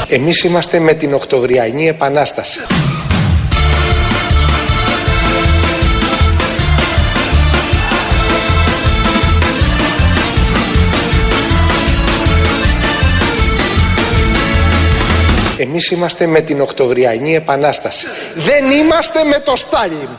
Εμείς είμαστε με την Οκτωβριανή Επανάσταση. Εμείς είμαστε με την Οκτωβριανή Επανάσταση. Δεν είμαστε με το Στάλιν.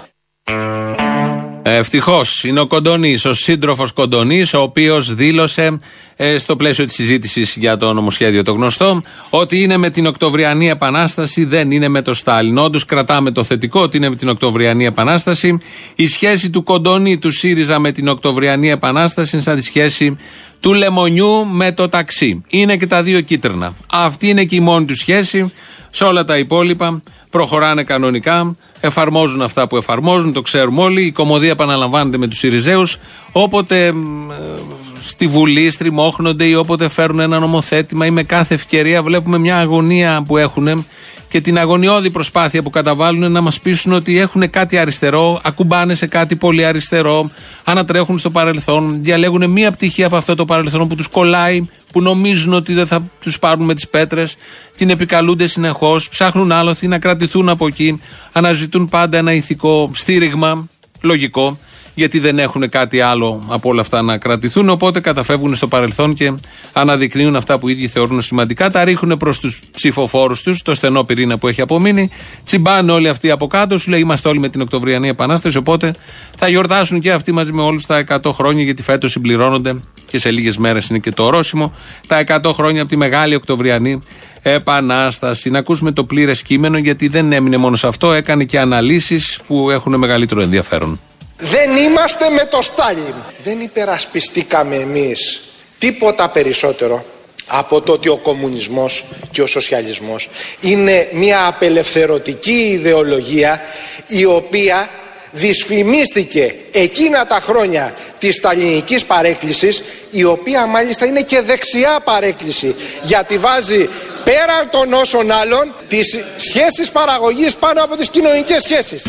Ευτυχώς είναι ο Κοντονής, ο σύντροφος Κοντονής, ο οποίος δήλωσε στο πλαίσιο της συζήτησης για το νομοσχέδιο το γνωστό ότι είναι με την Οκτωβριανή Επανάσταση, δεν είναι με το Στάλιν. Όντως κρατάμε το θετικό ότι είναι με την Οκτωβριανή Επανάσταση. Η σχέση του Κοντονή, του ΣΥΡΙΖΑ με την Οκτωβριανή Επανάσταση είναι σαν τη σχέση του λεμονιού με το ταξί. Είναι και τα δύο κίτρινα. Αυτή είναι και η μόνη του σχέση. Σε όλα τα υπόλοιπα προχωράνε κανονικά, εφαρμόζουν αυτά που εφαρμόζουν, το ξέρουμε όλοι. Η κωμωδία επαναλαμβάνεται με τους ΣΥΡΙΖΕΟΥς. Όποτε στη Βουλή στριμώχνονται ή όποτε φέρουν ένα νομοθέτημα ή με κάθε ευκαιρία βλέπουμε μια αγωνία που έχουν και την αγωνιώδη προσπάθεια που καταβάλουν να μας πείσουν ότι έχουν κάτι αριστερό, ακουμπάνε σε κάτι πολύ αριστερό, ανατρέχουν στο παρελθόν, διαλέγουν μία πτυχή από αυτό το παρελθόν που τους κολλάει, που νομίζουν ότι δεν θα τους πάρουν με τις πέτρες, την επικαλούνται συνεχώς, ψάχνουν άλοθη να κρατηθούν από εκεί, αναζητούν πάντα ένα ηθικό στήριγμα, λογικό, γιατί δεν έχουν κάτι άλλο από όλα αυτά να κρατηθούν, οπότε καταφεύγουν στο παρελθόν και αναδεικνύουν αυτά που οι ίδιοι θεωρούν σημαντικά, τα ρίχνουν προς τους ψηφοφόρους τους, το στενό πυρήνα που έχει απομείνει, τσιμπάνε όλοι αυτοί από κάτω, σου λέει είμαστε όλοι με την Οκτωβριανή Επανάσταση, οπότε θα γιορτάσουν και αυτοί μαζί με όλους τα 100 χρόνια, γιατί φέτος συμπληρώνονται και σε λίγες μέρες είναι και το ορόσημο, τα 100 χρόνια από τη Μεγάλη Οκτωβριανή Επανάσταση. Να ακούσουμε το πλήρες κείμενο, γιατί δεν έμεινε μόνο σε αυτό, έκανε και αναλύσεις που έχουν μεγαλύτερο ενδιαφέρον. Δεν είμαστε με το Στάλιν. Δεν υπερασπιστήκαμε εμείς τίποτα περισσότερο από το ότι ο κομμουνισμός και ο σοσιαλισμός είναι μια απελευθερωτική ιδεολογία η οποία δυσφημίστηκε εκείνα τα χρόνια της σταλινικής παρέκκλησης, η οποία μάλιστα είναι και δεξιά παρέκκληση, γιατί βάζει πέρα των όσων άλλων τις σχέσεις παραγωγής πάνω από τις κοινωνικές σχέσεις.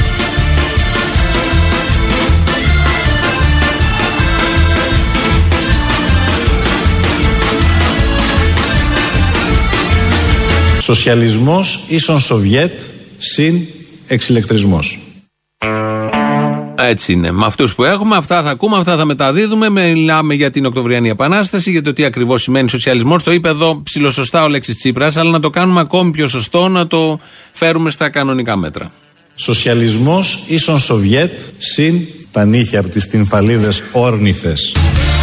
Σοσιαλισμός ίσον Σοβιέτ συν εξηλεκτρισμός. Έτσι είναι. Με αυτούς που έχουμε, αυτά θα ακούμε, αυτά θα μεταδίδουμε. Μιλάμε για την Οκτωβριανή Επανάσταση, για το τι ακριβώς σημαίνει σοσιαλισμός. Το είπε εδώ ψιλοσωστά ο Λέξης Τσίπρας, αλλά να το κάνουμε ακόμη πιο σωστό, να το φέρουμε στα κανονικά μέτρα. Σοσιαλισμός ίσον Σοβιέτ συν τα νύχια από τις τυμφαλίδες όρνηθες.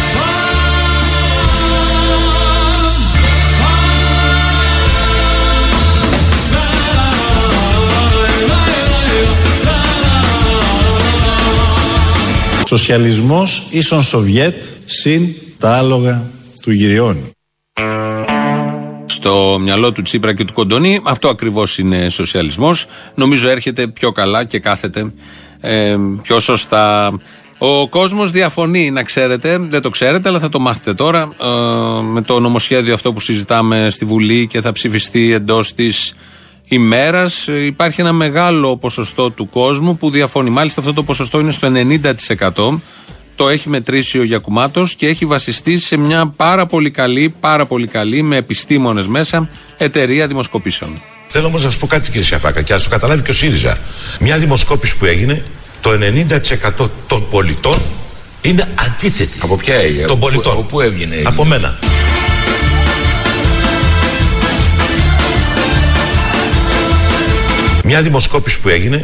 Σοσιαλισμός ίσον Σοβιέτ συν τα άλογα του Γυριώνη. Στο μυαλό του Τσίπρα και του Κοντονή αυτό ακριβώς είναι σοσιαλισμός. Νομίζω έρχεται πιο καλά και κάθεται πιο σωστά. Ο κόσμος διαφωνεί, να ξέρετε, δεν το ξέρετε αλλά θα το μάθετε τώρα, με το νομοσχέδιο αυτό που συζητάμε στη Βουλή και θα ψηφιστεί εντός της ημέρας. Υπάρχει ένα μεγάλο ποσοστό του κόσμου που διαφωνεί. Μάλιστα αυτό το ποσοστό είναι στο 90%. Το έχει μετρήσει ο Γιακουμάτος και έχει βασιστεί σε μια πάρα πολύ καλή με επιστήμονες μέσα εταιρεία δημοσκοπήσεων. Θέλω όμως να σας πω κάτι, κύριε Σιαφάκα, και να το καταλάβει και ο ΣΥΡΙΖΑ. Μια δημοσκόπηση που έγινε, το 90% των πολιτών είναι αντίθετη. Από ποια έγινε? Των πολιτών. Από πού έβγαινε? Από μένα. Μια δημοσκόπηση που έγινε,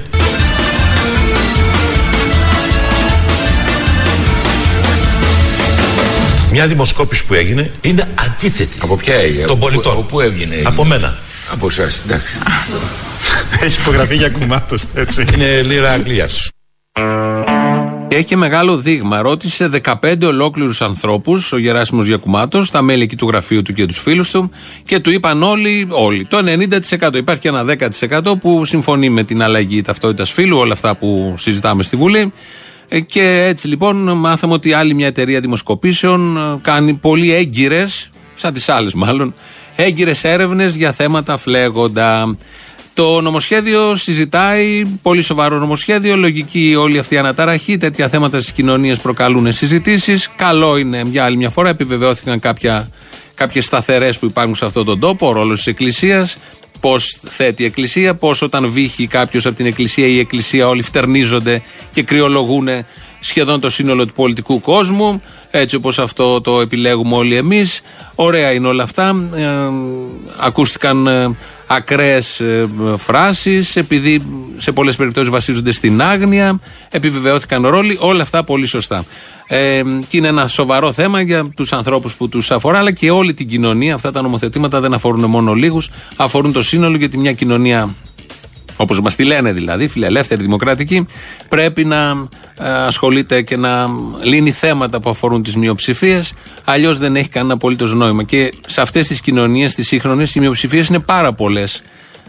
είναι αντίθετη. Από ποια έγινε? Των πολιτών. Από πού έβγαινε? Από μένα. Από εσάς, εντάξει. Έχει υπογραφεί Γιακουμάτος, έτσι. Είναι λίρα Αγγλίας. Έχει και μεγάλο δείγμα. Ρώτησε 15 ολόκληρους ανθρώπους ο Γεράσιμος Γιακουμάτος, τα μέλη εκεί του γραφείου του και τους φίλους του, και του είπαν όλοι, το 90%. Υπάρχει και ένα 10% που συμφωνεί με την αλλαγή ταυτότητας φύλου, όλα αυτά που συζητάμε στη Βουλή. Και έτσι λοιπόν μάθαμε ότι άλλη μια εταιρεία δημοσκοπήσεων κάνει πολύ έγκυρες, σαν τις άλλες μάλλον, έγκυρες έρευνες για θέματα φλέγοντα. Το νομοσχέδιο συζητάει, πολύ σοβαρό νομοσχέδιο, λογική όλη αυτή η αναταραχή, τέτοια θέματα στις κοινωνίες προκαλούν συζητήσεις. Καλό είναι για άλλη μια φορά, επιβεβαιώθηκαν κάποια κάποιες σταθερές που υπάρχουν σε αυτόν τον τόπο, ο ρόλος της Εκκλησίας, πώς θέτει η Εκκλησία, πώς όταν βύχει κάποιος από την Εκκλησία ή η Εκκλησία όλοι φτερνίζονται και κρυολογούν σχεδόν το σύνολο του πολιτικού κόσμου, έτσι όπως αυτό το επιλέγουμε όλοι εμείς. Ωραία είναι όλα αυτά. Ακούστηκαν ακραίες φράσεις, επειδή σε πολλές περιπτώσεις βασίζονται στην άγνοια, επιβεβαιώθηκαν ρόλοι, όλα αυτά πολύ σωστά. Και είναι ένα σοβαρό θέμα για τους ανθρώπους που τους αφορά, αλλά και όλη την κοινωνία. Αυτά τα νομοθετήματα δεν αφορούν μόνο λίγους, αφορούν το σύνολο, γιατί μια κοινωνία, όπως μας τη λένε δηλαδή, φιλελεύθερη, δημοκρατική, πρέπει να ασχολείται και να λύνει θέματα που αφορούν τις μειοψηφίες, αλλιώς δεν έχει κανένα απολύτως νόημα. Και σε αυτές τις κοινωνίες, τις σύγχρονες, οι μειοψηφίες είναι πάρα πολλές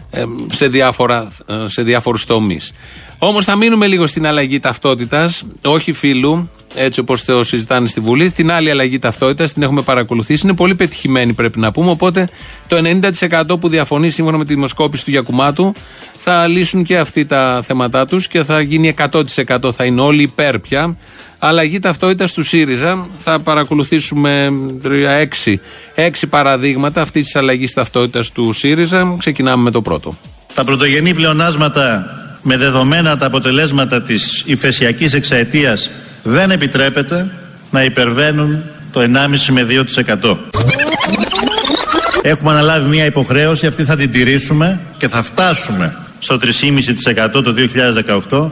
σε διάφορους τομείς. Όμως θα μείνουμε λίγο στην αλλαγή ταυτότητας, όχι φύλου, έτσι όπως το συζητάνε στη Βουλή. Την άλλη αλλαγή ταυτότητας την έχουμε παρακολουθήσει. Είναι πολύ πετυχημένη, πρέπει να πούμε. Οπότε το 90% που διαφωνεί σύμφωνα με τη δημοσκόπηση του Γιακουμάτου θα λύσουν και αυτοί τα θέματά τους και θα γίνει 100%. Θα είναι όλοι υπέρ πια. Αλλαγή ταυτότητας του ΣΥΡΙΖΑ. Θα παρακολουθήσουμε 6 παραδείγματα αυτής της αλλαγής ταυτότητας του ΣΥΡΙΖΑ. Ξεκινάμε με το πρώτο. Τα πρωτογενή πλεονάσματα με δεδομένα τα αποτελέσματα της υφεσιακής εξαετίας δεν επιτρέπεται να υπερβαίνουν το 1,5 με 2%. Έχουμε αναλάβει μια υποχρέωση, αυτή θα την τηρήσουμε και θα φτάσουμε στο 3,5% το 2018.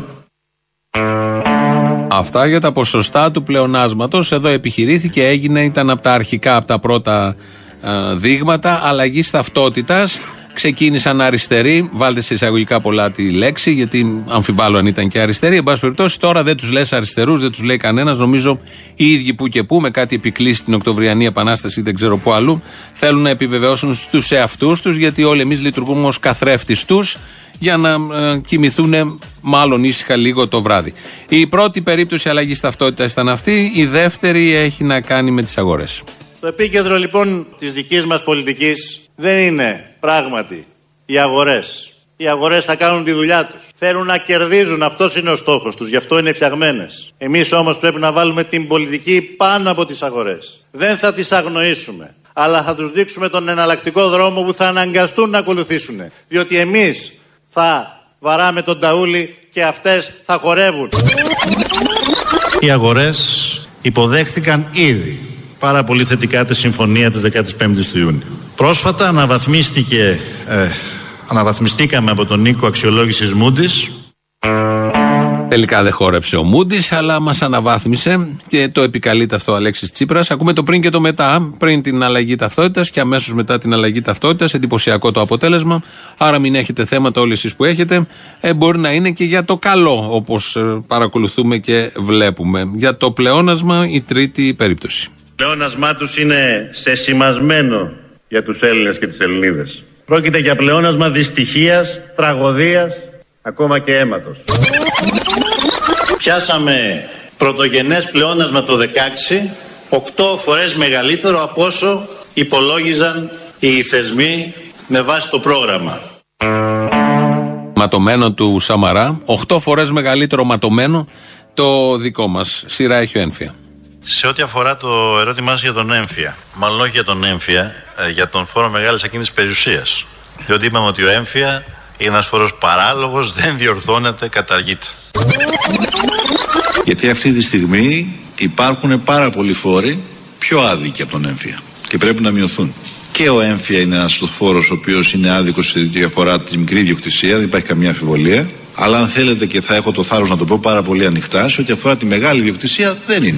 Αυτά για τα ποσοστά του πλεονάσματος. Εδώ επιχειρήθηκε, ήταν από τα αρχικά, από τα πρώτα δείγματα αλλαγής ταυτότητας. Ξεκίνησαν αριστεροί, βάλτε σε εισαγωγικά πολλά τη λέξη, γιατί αμφιβάλλω αν ήταν και αριστεροί. Εν πάση περιπτώσει, τώρα δεν τους λες αριστερούς, δεν τους λέει κανένας. Νομίζω οι ίδιοι που και που, με κάτι επικλείσει στην Οκτωβριανή Επανάσταση, δεν ξέρω πού αλλού, θέλουν να επιβεβαιώσουν στους εαυτούς τους, γιατί όλοι εμείς λειτουργούμε ως καθρέφτης τους, για να κοιμηθούν μάλλον ήσυχα λίγο το βράδυ. Η πρώτη περίπτωση αλλαγής ταυτότητας ήταν αυτή. Η δεύτερη έχει να κάνει με τις αγορές. Το επίκεντρο λοιπόν της δικής μας πολιτικής δεν είναι πράγματι οι αγορές. Οι αγορές θα κάνουν τη δουλειά τους. Θέλουν να κερδίζουν, αυτός είναι ο στόχος τους, γι' αυτό είναι φτιαγμένες. Εμείς όμως πρέπει να βάλουμε την πολιτική πάνω από τις αγορές. Δεν θα τις αγνοήσουμε, αλλά θα τους δείξουμε τον εναλλακτικό δρόμο που θα αναγκαστούν να ακολουθήσουν. Διότι εμείς θα βαράμε τον ταούλι και αυτές θα χορεύουν. Οι αγορές υποδέχθηκαν ήδη πάρα πολύ θετικά τη συμφωνία της 15ης του Ιούνιου. Πρόσφατα αναβαθμιστήκαμε από τον οίκο αξιολόγησης Moody's. Τελικά δεν χόρεψε ο Moody's, αλλά μας αναβάθμισε και το επικαλείται αυτό ο Αλέξης Τσίπρας. Ακούμε το πριν και το μετά, πριν την αλλαγή ταυτότητας και αμέσως μετά την αλλαγή ταυτότητας. Εντυπωσιακό το αποτέλεσμα. Άρα μην έχετε θέματα όλοι εσείς που έχετε. Μπορεί να είναι και για το καλό, όπως παρακολουθούμε και βλέπουμε. Για το πλεόνασμα, η τρίτη περίπτωση. Το πλεόνασμά τους είναι σεσημασμένο για τους Έλληνες και τις Ελληνίδες. Πρόκειται για πλεόνασμα δυστυχίας, τραγωδίας, ακόμα και αίματος. Πιάσαμε πρωτογενές πλεόνασμα το 16, 8 φορές μεγαλύτερο από όσο υπολόγιζαν οι θεσμοί με βάση το πρόγραμμα. Ματωμένο του Σαμαρά, 8 φορές μεγαλύτερο ματωμένο το δικό μας. Σειρά έχει ο Ένφια. Σε ό,τι αφορά το ερώτημά σας για τον έμφυα, μάλλον όχι για τον έμφυα, για τον φόρο μεγάλης ακίνητης περιουσίας. Διότι είπαμε ότι ο έμφυα είναι ένας φόρος παράλογος, δεν διορθώνεται, καταργείται. Γιατί αυτή τη στιγμή υπάρχουν πάρα πολλοί φόροι πιο άδικοι από τον έμφυα και πρέπει να μειωθούν. Και ο έμφυα είναι ένας φόρος ο οποίος είναι άδικος σε ό,τι αφορά τη μικρή ιδιοκτησία, δεν υπάρχει καμία αμφιβολία. Αλλά αν θέλετε, και θα έχω το θάρρος να το πω πάρα πολύ ανοιχτά, σε ό,τι αφορά τη μεγάλη ιδιοκτησία δεν είναι.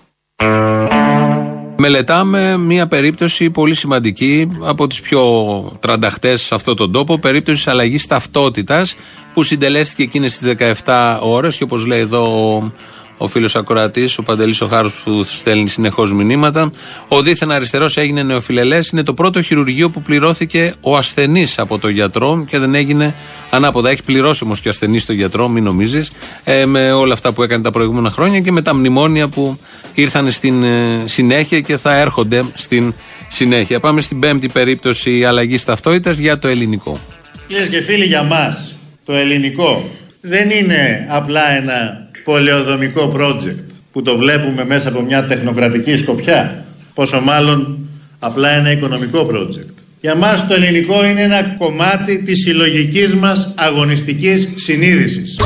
Μελετάμε μια περίπτωση πολύ σημαντική, από τις πιο τρανταχτές σε αυτόν τον τόπο, περίπτωση αλλαγής ταυτότητας που συντελέστηκε εκείνες τις 17 ώρες και όπως λέει εδώ ο φίλος ακροατής, ο Παντελής ο Χάρος που στέλνει συνεχώς μηνύματα, ο δίθεν αριστερός έγινε νεοφιλελές. Είναι το πρώτο χειρουργείο που πληρώθηκε ο ασθενής από το γιατρό και δεν έγινε ανάποδα. Έχει πληρώσει όμως και ο ασθενής το γιατρό, μην νομίζεις, με όλα αυτά που έκανε τα προηγούμενα χρόνια και με τα μνημόνια που ήρθαν στην συνέχεια και θα έρχονται στην συνέχεια. Πάμε στην πέμπτη περίπτωση αλλαγής ταυτότητας για το ελληνικό. Κυρίες και φίλοι, για μας το ελληνικό δεν είναι απλά ένα πολεοδομικό project που το βλέπουμε μέσα από μια τεχνοκρατική σκοπιά, πόσο μάλλον απλά ένα οικονομικό project. Για μας το ελληνικό είναι ένα κομμάτι της συλλογικής μας αγωνιστικής συνείδησης.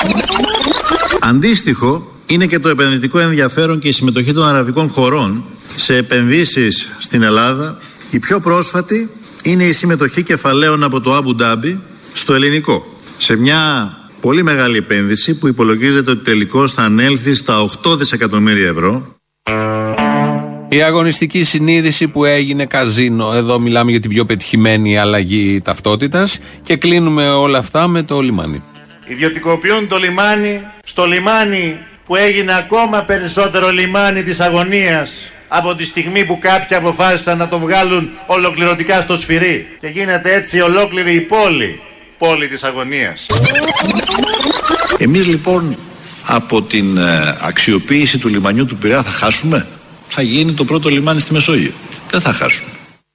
Αντίστοιχο είναι και το επενδυτικό ενδιαφέρον και η συμμετοχή των αραβικών χωρών σε επενδύσεις στην Ελλάδα. Η πιο πρόσφατη είναι η συμμετοχή κεφαλαίων από το Αμπου Ντάμπι στο ελληνικό. Σε μια πολύ μεγάλη επένδυση που υπολογίζεται ότι τελικώς θα ανέλθει στα 8 δισεκατομμύρια ευρώ. Η αγωνιστική συνείδηση που έγινε καζίνο. Εδώ μιλάμε για την πιο πετυχημένη αλλαγή ταυτότητας και κλείνουμε όλα αυτά με το λιμάνι. Ιδιωτικοποιούν το λιμάνι, στο λιμάνι που έγινε ακόμα περισσότερο λιμάνι της αγωνίας από τη στιγμή που κάποιοι αποφάσισαν να το βγάλουν ολοκληρωτικά στο σφυρί. Και γίνεται έτσι ολόκληρη η πόλη της αγωνίας. Εμείς λοιπόν από την αξιοποίηση του λιμανιού του Πειραιά θα χάσουμε. Θα γίνει το πρώτο λιμάνι στη Μεσόγειο. Δεν θα χάσουμε.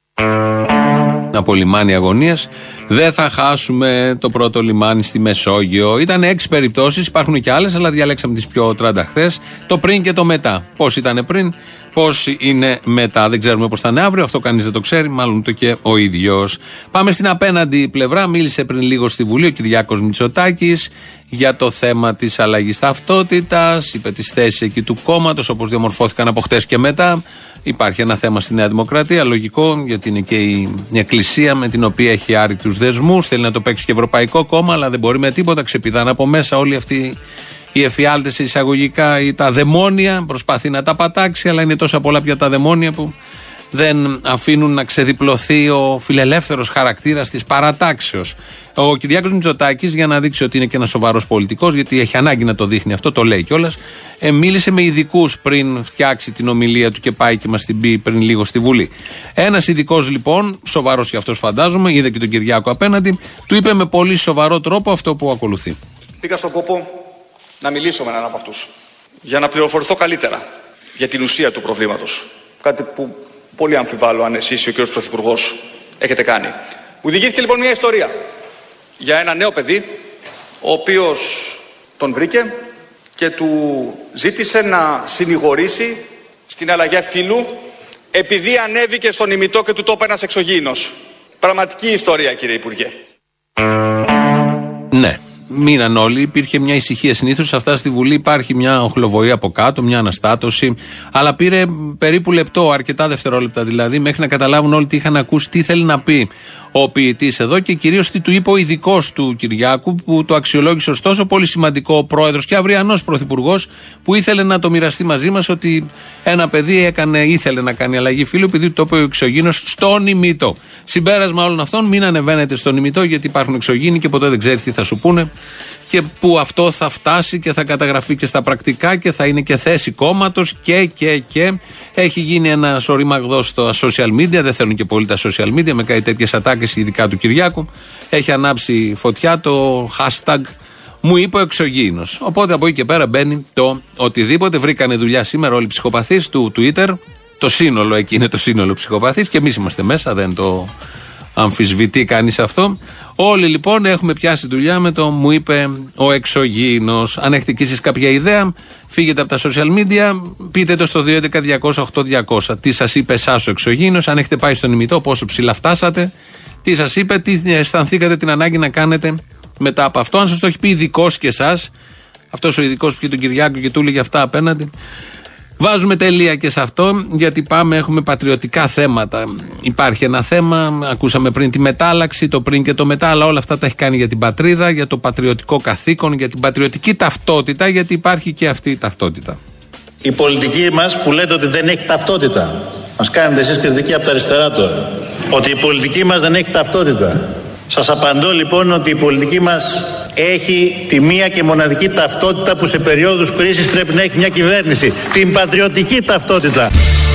Από λιμάνι αγωνίας δεν θα χάσουμε το πρώτο λιμάνι στη Μεσόγειο. Ήταν 6 περιπτώσεις, υπάρχουν και άλλες, αλλά διαλέξαμε τις πιο τρανταχθές. Το πριν και το μετά. Πώς ήταν πριν, πώς είναι μετά. Δεν ξέρουμε πώς θα είναι αύριο, αυτό κανείς δεν το ξέρει, μάλλον ούτε και ο ίδιος. Πάμε στην απέναντι πλευρά. Μίλησε πριν λίγο στη Βουλή ο Κυριάκος Μητσοτάκης για το θέμα της αλλαγής ταυτότητας, είπε τις θέσεις εκεί του κόμματος, όπως διαμορφώθηκαν από χτες και μετά. Υπάρχει ένα θέμα στη Νέα Δημοκρατία, λογικό, γιατί είναι και η Εκκλησία με την οποία έχει άρρητους δεσμούς. Θέλει να το παίξει και Ευρωπαϊκό Κόμμα, αλλά δεν μπορεί με τίποτα. Ξεπηδάνε από μέσα όλοι αυτοί οι εφιάλτες εισαγωγικά ή τα δαιμόνια. Προσπαθεί να τα πατάξει, αλλά είναι τόσα πολλά πια τα δαιμόνια που δεν αφήνουν να ξεδιπλωθεί ο φιλελεύθερος χαρακτήρας της παρατάξεως. Ο Κυριάκος Μητσοτάκης, για να δείξει ότι είναι και ένας σοβαρός πολιτικός, γιατί έχει ανάγκη να το δείχνει αυτό, το λέει κιόλας, μίλησε με ειδικούς πριν φτιάξει την ομιλία του και πάει και μας την πει πριν λίγο στη Βουλή. Ένας ειδικός λοιπόν, σοβαρός και αυτός φαντάζομαι, είδε και τον Κυριάκο απέναντι, του είπε με πολύ σοβαρό τρόπο αυτό που ακολουθεί. Πήγα στον κόπο να μιλήσω με έναν από αυτούς, για να πληροφορηθώ καλύτερα για την ουσία του προβλήματος. Κάτι που πολύ αμφιβάλλω αν εσείς ή ο κ. Πρωθυπουργός έχετε κάνει. Μου διηγήθηκε λοιπόν μια ιστορία για ένα νέο παιδί, ο οποίος τον βρήκε και του ζήτησε να συνηγορήσει στην αλλαγή φύλου επειδή ανέβηκε στον ημιτό και του το είπε ένας εξωγήινος. Πραγματική ιστορία, κύριε Υπουργέ. Ναι. Μείναν όλοι, υπήρχε μια ησυχία. Συνήθως σε αυτά στη Βουλή υπάρχει μια οχλοβοή από κάτω, μια αναστάτωση. Αλλά πήρε περίπου λεπτό, αρκετά δευτερόλεπτα δηλαδή, μέχρι να καταλάβουν όλοι τι είχαν ακούσει, τι θέλει να πει ο ποιητής εδώ και κυρίως τι του είπε ο ειδικός του Κυριάκου, που το αξιολόγησε ωστόσο πολύ σημαντικό ο πρόεδρος και αυριανός πρωθυπουργός, που ήθελε να το μοιραστεί μαζί μας ότι ένα παιδί ήθελε να κάνει αλλαγή φύλου επειδή το είπε ο εξωγήινος στον ημιτό. Συμπέρασμα όλων αυτών, μην ανεβαίνετε στον ημιτό γιατί υπάρχουν εξωγήινοι και ποτέ δεν ξέρεις τι θα σου πούνε και που αυτό θα φτάσει και θα καταγραφεί και στα πρακτικά και θα είναι και θέση κόμματος και έχει γίνει ένα σωρίμαγδο στα social media, δεν θέλουν και πολύ τα social media με κάτι τέτοιες ατάκες ειδικά του Κυριάκου, έχει ανάψει φωτιά το hashtag μου είπε ο εξωγήινος, οπότε από εκεί και πέρα μπαίνει το οτιδήποτε. Βρήκανε δουλειά σήμερα όλοι οι ψυχοπαθείς του Twitter, το σύνολο εκεί είναι το σύνολο ψυχοπαθείς και εμείς είμαστε μέσα, δεν το αμφισβητεί κανείς αυτό. Όλοι λοιπόν έχουμε πιάσει δουλειά με το μου είπε ο εξωγήινος. Αν έχετε κι εσείς κάποια ιδέα, φύγετε από τα social media, πείτε το στο 211-200-8200. Τι σας είπε εσάς ο εξωγήινος, αν έχετε πάει στον ημιτό, πόσο ψηλά φτάσατε, τι σας είπε, τι αισθανθήκατε την ανάγκη να κάνετε μετά από αυτό. Αν σας το έχει πει ειδικός και εσάς, αυτός ο ειδικός που είχε τον Κυριάκο και του έλεγε αυτά απέναντι. Βάζουμε τελεία και σε αυτό, γιατί έχουμε πατριωτικά θέματα. Υπάρχει ένα θέμα, ακούσαμε πριν τη μετάλλαξη, το πριν και το μετά, αλλά όλα αυτά τα έχει κάνει για την πατρίδα, για το πατριωτικό καθήκον, για την πατριωτική ταυτότητα, γιατί υπάρχει και αυτή η ταυτότητα. Η πολιτική μας που λέτε ότι δεν έχει ταυτότητα, μας κάνετε εσείς κριτική από τα αριστερά τώρα, ότι η πολιτική μας δεν έχει ταυτότητα. Σας απαντώ λοιπόν ότι η πολιτική μας έχει τη μία και μοναδική ταυτότητα που σε περίοδους κρίσης πρέπει να έχει μια κυβέρνηση. Την πατριωτική ταυτότητα.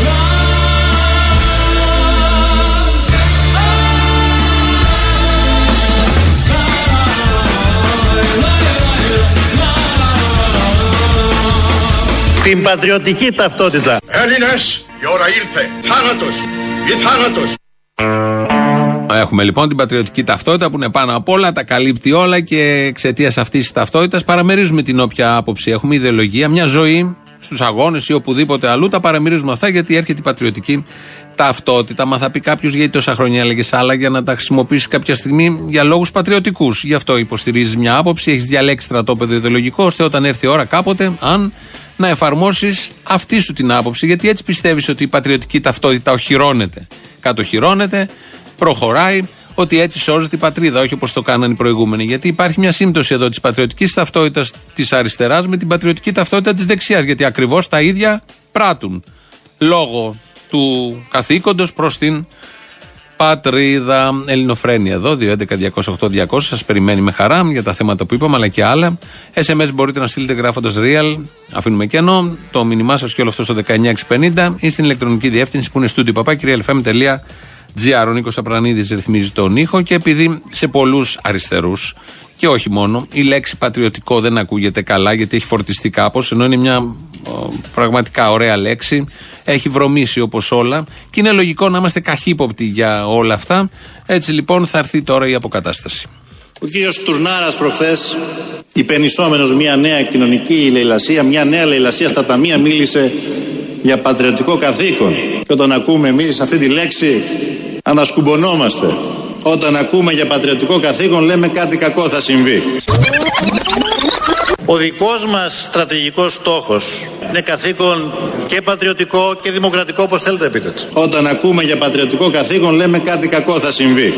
Την πατριωτική ταυτότητα. Έλληνες, η ώρα ήρθε. Θάνατος ή θάνατος. Έχουμε λοιπόν την πατριωτική ταυτότητα που είναι πάνω απ' όλα, τα καλύπτει όλα και εξαιτίας αυτής της ταυτότητας παραμερίζουμε την όποια άποψη έχουμε, ιδεολογία, μια ζωή στους αγώνες ή οπουδήποτε αλλού, τα παραμερίζουμε αυτά γιατί έρχεται η πατριωτική ταυτότητα. Μα θα πει κάποιος γιατί τόσα χρόνια έλεγες άλλα, για να τα χρησιμοποιήσει κάποια στιγμή για λόγους πατριωτικούς. Γι' αυτό υποστηρίζεις μια άποψη, έχεις διαλέξει στρατόπεδο ιδεολογικό, ώστε όταν έρθει η ώρα κάποτε, να εφαρμόσεις αυτή σου την άποψη. Γιατί έτσι πιστεύεις ότι η πατριωτική ταυτότητα οχυρώνεται, κατοχυρώνεται, προχωράει, ότι έτσι σώζεται η πατρίδα, όχι όπως το κάνανε οι προηγούμενοι. Γιατί υπάρχει μια σύμπτωση εδώ της πατριωτικής ταυτότητας της αριστεράς με την πατριωτική ταυτότητα της δεξιάς. Γιατί ακριβώς τα ίδια πράττουν. Λόγω του καθήκοντος προς την πατρίδα. Ελληνοφρένεια εδώ, 211-208-200. Σας περιμένει με χαρά για τα θέματα που είπαμε, αλλά και άλλα. SMS μπορείτε να στείλετε γράφοντας real, αφήνουμε κενό, το μήνυμά σας και όλο αυτό στο 19650 ή στην ηλεκτρονική διεύθυνση που είναι studio@realfm.gr. Ο Νίκος Απρανίδης ρυθμίζει τον ήχο και επειδή σε πολλούς αριστερούς και όχι μόνο, η λέξη πατριωτικό δεν ακούγεται καλά γιατί έχει φορτιστεί κάπως, ενώ είναι μια πραγματικά ωραία λέξη. Έχει βρωμίσει όπως όλα και είναι λογικό να είμαστε καχύποπτοι για όλα αυτά. Έτσι λοιπόν θα έρθει τώρα η αποκατάσταση. Ο κύριος Τουρνάρας προχθές, υπενισόμενος μια νέα κοινωνική λαιλασία, μια νέα λαιλασία στα ταμεία, μίλησε για πατριωτικό καθήκον. Και όταν ακούμε εμείς αυτή τη λέξη ανασκουμπωνόμαστε. Όταν ακούμε για πατριωτικό καθήκον λέμε κάτι κακό θα συμβεί. Ο δικός μας στρατηγικός στόχος είναι καθήκον και πατριωτικό και δημοκρατικό, όπως θέλετε πείτε. Όταν ακούμε για πατριωτικό καθήκον λέμε κάτι κακό θα συμβεί.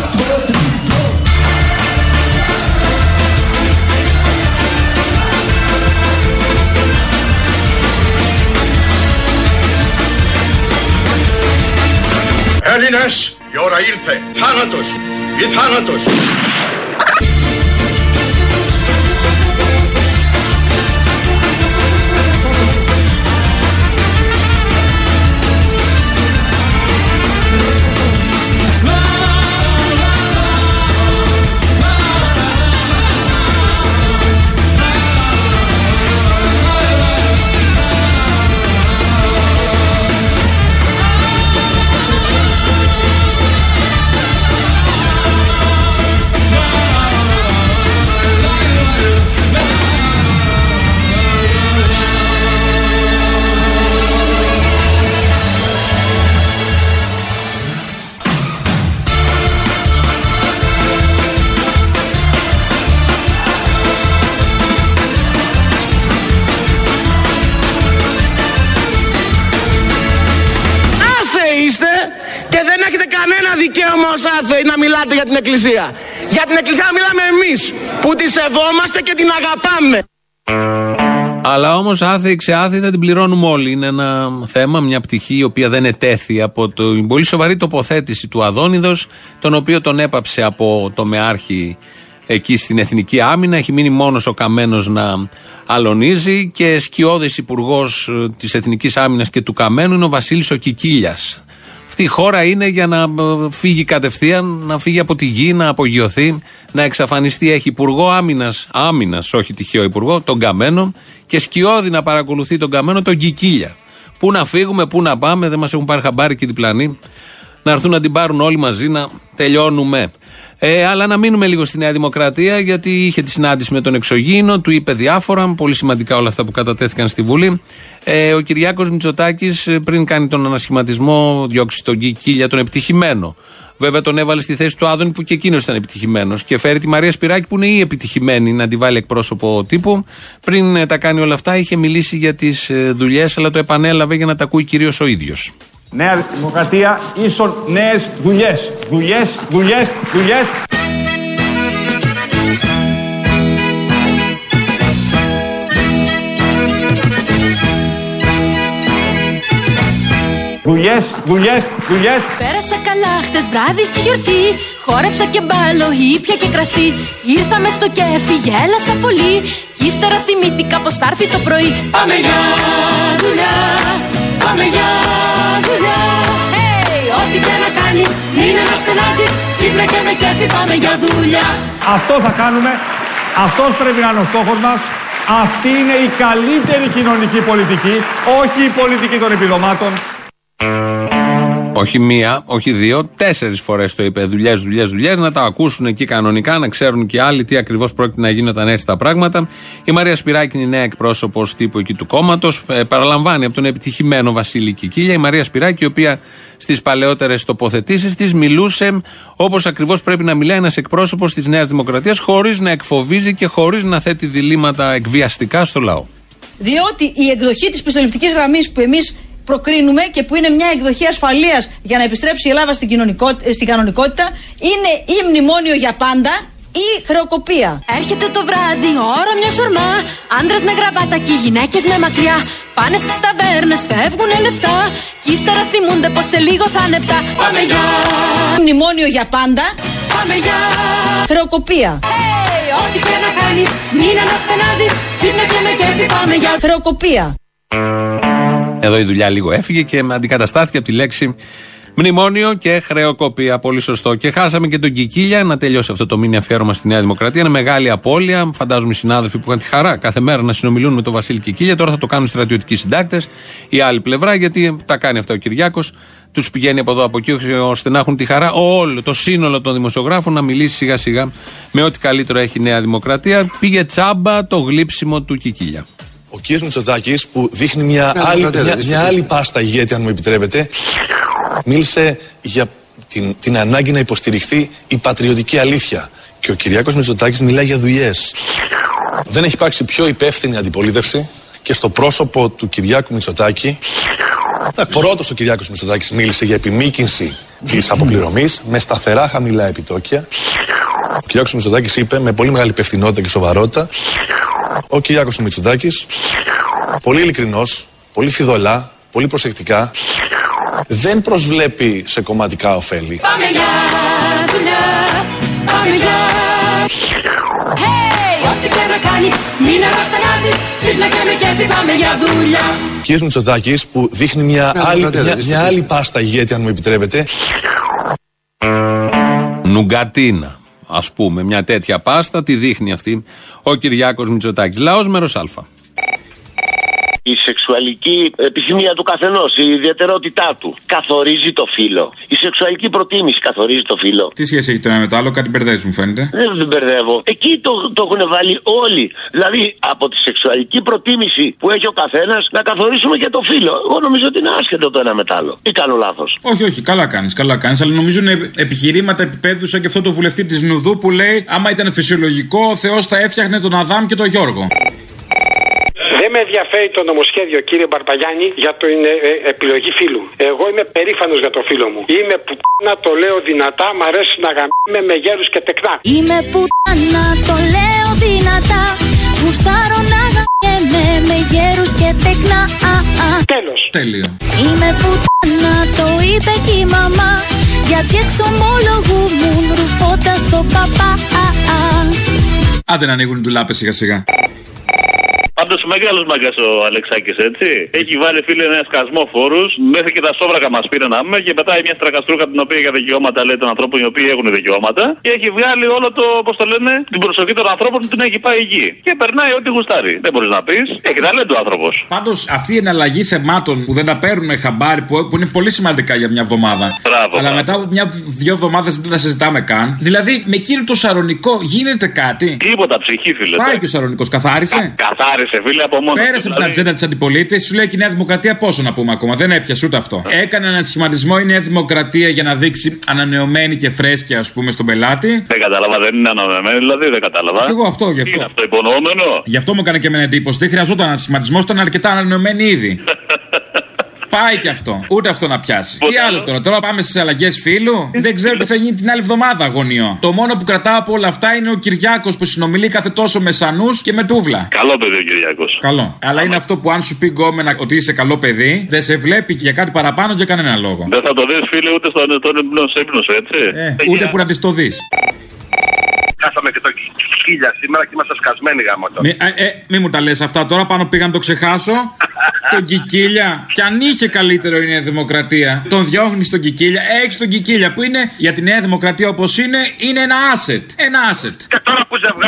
Έλληνες, η ώρα ήλθε. Θάνατος ή θάνατος. Δικαίωμα ως άθεοι να μιλάτε για την Εκκλησία. Για την Εκκλησία μιλάμε εμείς που τη σεβόμαστε και την αγαπάμε. Αλλά όμως άθεοι ξεάθεοι θα την πληρώνουμε όλοι. Είναι ένα θέμα, μια πτυχή η οποία δεν ετέθη από την πολύ σοβαρή τοποθέτηση του Αδόνιδος, τον οποίο τον έπαψε από το Μεάρχη εκεί στην Εθνική Άμυνα. Έχει μείνει μόνος ο Καμένος να αλωνίζει και σκιώδης υπουργός της Εθνικής Άμυνας και του Καμένου είναι ο Βασίλης ο Κικίλιας. Αυτή η χώρα είναι για να φύγει κατευθείαν, να φύγει από τη γη, να απογειωθεί, να εξαφανιστεί. Έχει υπουργό άμυνας, όχι τυχαίο υπουργό, τον Καμένο, και σκιώδη να παρακολουθεί τον Καμένο, τον Κικίλια. Πού να φύγουμε, πού να πάμε, δεν μας έχουν πάρει χαμπάρι και οι διπλανοί. Να έρθουν να την πάρουν όλοι μαζί, να τελειώνουμε. Αλλά να μείνουμε λίγο στη Νέα Δημοκρατία, γιατί είχε τη συνάντηση με τον εξωγήινο, του είπε διάφορα, πολύ σημαντικά όλα αυτά που κατατέθηκαν στη Βουλή. Ο Κυριάκος Μητσοτάκης, πριν κάνει τον ανασχηματισμό, διώξει τον Κικίλια, τον επιτυχημένο. Βέβαια τον έβαλε στη θέση του Άδωνη που και εκείνος ήταν επιτυχημένος. Και φέρει τη Μαρία Σπυράκη που είναι η επιτυχημένη να τη βάλει εκπρόσωπο τύπου. Πριν τα κάνει όλα αυτά, είχε μιλήσει για τις δουλειές, αλλά το επανέλαβε για να τα ακούει κυρίως ο ίδιος. Νέα Δημοκρατία ίσον νέες δουλειές. Δουλειές, δουλειές, δουλειές. Δουλειές, δουλειές, δουλειές. Πέρασα καλά χτες βράδυ στη γιορτή. Χόρεψα και μπάλο, ήπια και κρασί. Ήρθαμε στο κέφι, γέλασα πολύ. Κι ύστερα θυμήθηκα πως θα έρθει το πρωί. Πάμε για δουλειά, πάμε για δουλειά. Hey, ό,τι και να κάνεις, μην αναστενάζεις. Ξύπνα και με κέφι, πάμε για δουλειά. Αυτό θα κάνουμε, αυτός πρέπει να είναι ο στόχος μας. Αυτή είναι η καλύτερη κοινωνική πολιτική, όχι η πολιτική των επιδομάτων. Όχι μία, όχι δύο, 4 φορές το είπε. Δουλειές, να τα ακούσουν εκεί κανονικά, να ξέρουν και άλλοι τι ακριβώς πρόκειται να γίνει όταν έρθει τα πράγματα. Η Μαρία Σπυράκη είναι η νέα εκπρόσωπος τύπου εκεί του κόμματος. Παραλαμβάνει από τον επιτυχημένο Βασίλη Κικίλια. Η Μαρία Σπυράκη, η οποία στις παλαιότερες τοποθετήσεις της μιλούσε όπως ακριβώς πρέπει να μιλάει ένας εκπρόσωπος της Νέας Δημοκρατίας, χωρίς να εκφοβίζει και χωρίς να θέτει διλήμματα εκβιαστικά στο λαό. Διότι η εκδοχή της πιστοληπτικής γραμμής που εμείς προκρίνουμε και που είναι μια εκδοχή ασφαλείας για να επιστρέψει η Ελλάδα στην κανονικότητα είναι ή μνημόνιο για πάντα ή χρεοκοπία. Έρχεται το βράδυ, ώρα μια σορμά. Άντρες με γραβάτα και γυναίκες με μακριά. Πάνε στις ταβέρνες, φεύγουνε λεφτά. Κι ύστερα θυμούνται πως σε λίγο θα είναι πια. Πάμε για μνημόνιο για πάντα. Πάμε για χρεοκοπία. Hey, ό,τι και να κάνεις, μην αναστενάζεις. Ξύπνα και με κέφι, πάμε για χρεοκοπία. Εδώ η δουλειά λίγο έφυγε και αντικαταστάθηκε από τη λέξη μνημόνιο και χρεοκοπία. Πολύ σωστό. Και χάσαμε και τον Κικίλια. Να τελειώσει αυτό το μήνυμα αφιέρωμα στη Νέα Δημοκρατία. Είναι μεγάλη απώλεια. Φαντάζομαι οι συνάδελφοι που είχαν τη χαρά κάθε μέρα να συνομιλούν με τον Βασίλη Κικίλια. Τώρα θα το κάνουν στρατιωτικοί συντάκτες. Η άλλη πλευρά, γιατί τα κάνει αυτά ο Κυριάκος. Τους πηγαίνει από εδώ από εκεί, ώστε να έχουν τη χαρά όλο το σύνολο των δημοσιογράφων να μιλήσει σιγά σιγά με ό,τι καλύτερο έχει η Νέα Δημοκρατία. Πήγε τσάμπα το γλύψιμο του Κικίλια. Ο κ. Μητσοτάκης, που δείχνει μια άλλη πάστα ηγέτη, αν μου επιτρέπετε, μίλησε για την ανάγκη να υποστηριχθεί η πατριωτική αλήθεια. Και ο Κυριάκος Μητσοτάκης μιλάει για δουλειές. Δεν έχει υπάρξει πιο υπεύθυνη αντιπολίτευση και στο πρόσωπο του Κυριάκου Μητσοτάκη. Πρώτος ο Κυριάκος Μητσοτάκης μίλησε για επιμήκυνση της αποπληρωμής με σταθερά χαμηλά επιτόκια. Ο Κυριάκος Μητσοτάκης είπε με πολύ μεγάλη υπευθυνότητα και σοβαρότητα. Ο Κυριάκος Μητσοτάκης, πολύ ειλικρινός, πολύ φιδωλά, πολύ προσεκτικά, δεν προσβλέπει σε κομματικά ωφέλη. Πάμε για δουλειά, πάμε για Hey, ό,τι και να κάνεις, μην αναστενάζεις. Ξύπνα και με κέφι, πάμε για δουλειά. Κύριος Μητσοτάκης, που δείχνει μια άλλη πάστα ηγέτη, αν μου επιτρέπετε. Νουγκατίνα, ας πούμε, μια τέτοια πάστα τη δείχνει αυτή ο Κυριάκος Μητσοτάκης. Λαός μέρος Α. Η σεξουαλική επιθυμία του καθενός, η ιδιαιτερότητά του καθορίζει το φύλο. Η σεξουαλική προτίμηση καθορίζει το φύλο. Τι σχέση έχει το ένα με το άλλο, κάτι μπερδεύει μου φαίνεται. Δεν μπερδεύω. Εκεί το έχουν βάλει όλοι. Δηλαδή από τη σεξουαλική προτίμηση που έχει ο καθένας να καθορίσουμε και το φύλο. Εγώ νομίζω ότι είναι άσχετο το ένα με το άλλο. Ή κάνω λάθος? Όχι, καλά κάνεις. Αλλά νομίζω είναι επιχειρήματα επίπεδου σαν και αυτό το βουλευτή της Νουδού που λέει άμα ήταν φυσιολογικό ο Θεός θα έφτιαχνε τον Αδάμ και τον Γιώργο. Δεν με ενδιαφέρει το νομοσχέδιο, κύριε Μπαρπαγιάννη, για την επιλογή φίλου. Εγώ είμαι περήφανος για το φίλο μου. Είμαι πουτάνα, το λέω δυνατά, μ' αρέσει να γαμείμαι με γέρους και τεκνά. Είμαι πουτάνα, το λέω δυνατά, γουστάρω να γαμείμαι με γέρους και τεκνά. Τέλος. Τέλειο. Είμαι πουτάνα, το είπε και η μαμά, γιατί εξομολογούμουν ρουφώντας το παπά. Άντε να ανοίγουν οι ντουλάπες σιγά σιγά. Πάντως μεγάλος μαγκάς ο Αλεξάκης, έτσι. Έχει βάλει, φίλε, ένα σκασμό φόρους, μέχρι και τα σόβρακα μας πήρε να πούμε, και πετάει μια στρακαστρούκα την οποία για δικαιώματα, λέει, των ανθρώπων οι οποίοι έχουν δικαιώματα, και έχει βγάλει όλο το, πώς το λένε, την προσοχή των ανθρώπων που την έχει πάει εκεί. Και περνάει ό,τι γουστάρει. Δεν μπορείς να πεις. Έχει ταλέντο ο άνθρωπος. Πάντως αυτή η εναλλαγή θεμάτων που δεν τα παίρνουμε χαμπάρι, που είναι πολύ σημαντικά για μια εβδομάδα. Αλλά μετά από μια-δυο εβδομάδες δεν τα συζητάμε καν. Δηλαδή με εκείνο το σαρονικό γίνεται κάτι. Τίποτα, ψυχή, φίλε. Πάει και ο σαρονικός, καθάρισε. Καθάρισε, φίλε, από μόνο. Πέρασε από την ατζέντα της αντιπολίτευσης, σου λέει και η Νέα Δημοκρατία πόσο να πούμε ακόμα. Δεν έπιασε ούτε αυτό. Έκανε έναν σχηματισμό η Νέα Δημοκρατία για να δείξει ανανεωμένη και φρέσκια, ας πούμε, στον πελάτη. Δεν κατάλαβα, δεν είναι ανανεωμένη, δηλαδή δεν κατάλαβα. Και εγώ αυτό, γι' αυτό. Είναι αυτό υπονοούμενο. Γι' αυτό μου έκανε και εμένα εντύπωση. Δεν χρειαζόταν ένα σχηματισμό, ήταν αρκετά ανανεωμένη ήδη. Πάει και αυτό. Ούτε αυτό να πιάσει. Τι άλλο τώρα. Τώρα πάμε στις αλλαγές φίλου. Δεν ξέρω τι θα γίνει την άλλη εβδομάδα, αγωνιώ. Το μόνο που κρατάω από όλα αυτά είναι ο Κυριάκος που συνομιλεί κάθε τόσο με σανούς και με τούβλα. Καλό παιδί ο Κυριάκος. Καλό. Αλλά είναι αυτό που αν σου πει γκόμενα ότι είσαι καλό παιδί, δεν σε βλέπει για κάτι παραπάνω για κανένα λόγο. Δεν θα το δεις, φίλε, ούτε στον ύπνο σου, έτσι. Ούτε που να τη το δεις. Χάσαμε και το Κικίλια σήμερα και είμαστε σκασμένοι γάμο τώρα. Μη μου τα λες αυτά τώρα, πάνω πήγα να το ξεχάσω. Τον Κικίλια. Κι αν είχε καλύτερο η Νέα Δημοκρατία, τον διώχνει τον Κικίλια. Έχει τον Κικίλια που είναι για τη Νέα Δημοκρατία όπως είναι ένα asset. Ένα asset. Και τώρα που ζευγάρωσε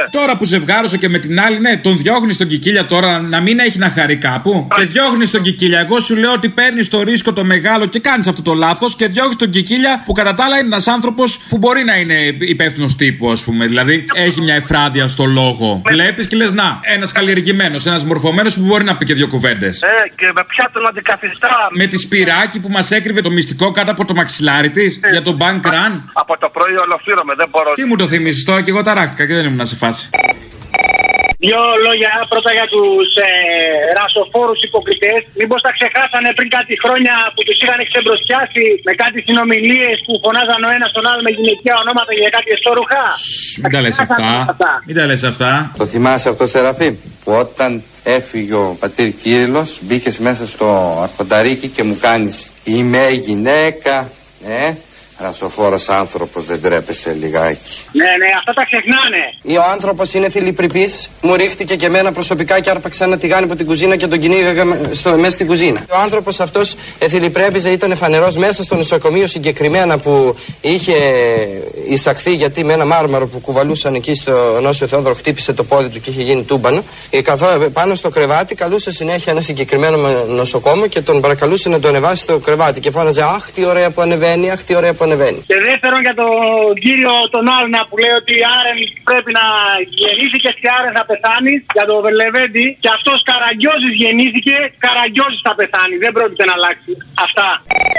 Τώρα που ζευγάρωσε και με την άλλη, ναι, τον διώχνει τον Κικίλια τώρα να μην έχει να χαρεί κάπου. Και διώχνει τον Κικίλια. Εγώ σου λέω ότι παίρνει το ρίσκο το μεγάλο και κάνει αυτό το λάθος και διώχνει τον Κικίλια που κατά τα άλλα είναι ένας άνθρωπος που μπορεί να είναι υπεύθυνος τύπου, ας πούμε. Δηλαδή έχει μια εφράδια στο λόγο. Βλέπεις και λες να, ένας καλλιεργημένος, ένας μορφωμένος που μπορεί να πει και δύο κουβέντες. Και με ποια τον αντικαθιστά. Με τη Σπυράκη που μας έκρυβε το μυστικό κάτω από το μαξιλάρι της για τον bank run. Από το πρωί ολοφύρωμαι, δεν μπορώ. Τι μου το θυμίσεις τώρα και εγώ ταράχτηκα και δεν ήμουν σε φάση. Δύο λόγια πρώτα για τους ρασοφόρους υποκριτές. Μήπως τα ξεχάσανε πριν κάτι χρόνια που τους είχαν ξεμπροστιάσει με κάτι συνομιλίες που φωνάζαν ο ένας τον άλλο με γυναικεία ονόματα για κάτι εστόρουχα. Μην τα λες αυτά. Μην τα λες αυτά. Το θυμάσαι αυτό, Σεραφείμ, που όταν έφυγε ο πατήρ Κύριλλος μπήκες μέσα στο αρχονταρίκι και μου κάνεις «Είμαι γυναίκα». Ρασοφόρος άνθρωπος, δεν τρέπεσαι λιγάκι. Ναι, αυτά τα ξεχνάνε. Ή ο άνθρωπος είναι θηλυπρεπής, μου ρίχτηκε και εμένα προσωπικά και άρπαξα ένα τηγάνι από την κουζίνα και τον κυνήγαγα μέσα στην κουζίνα. Ο άνθρωπος αυτός εθιλιπρέπιζε, ήταν φανερός μέσα στο νοσοκομείο συγκεκριμένα που είχε εισαχθεί γιατί με ένα μάρμαρο που κουβαλούσαν εκεί στο Νόσιο Θεόδωρο χτύπησε το πόδι του και είχε γίνει τούμπανο. Πάνω στο κρεβάτι καλούσε συνέχεια ένα συγκεκριμένο νοσοκόμο και τον παρακαλούσε να το ανεβάσει στο κρεβάτι και φώναζε «Αχ, τι ωραία που ανεβαίνει, αχ, τι ωραία που ανεβαίνει». Και δεύτερον για τον κύριο τον Άλνα που λέει ότι Άρεν πρέπει να γεννήθηκε και Άρεν θα πεθάνει, για τον Βελεβέντη, και αυτός Καραγκιόζης γεννήθηκε, Καραγκιόζης θα πεθάνει, δεν πρόκειται να αλλάξει. Αυτά.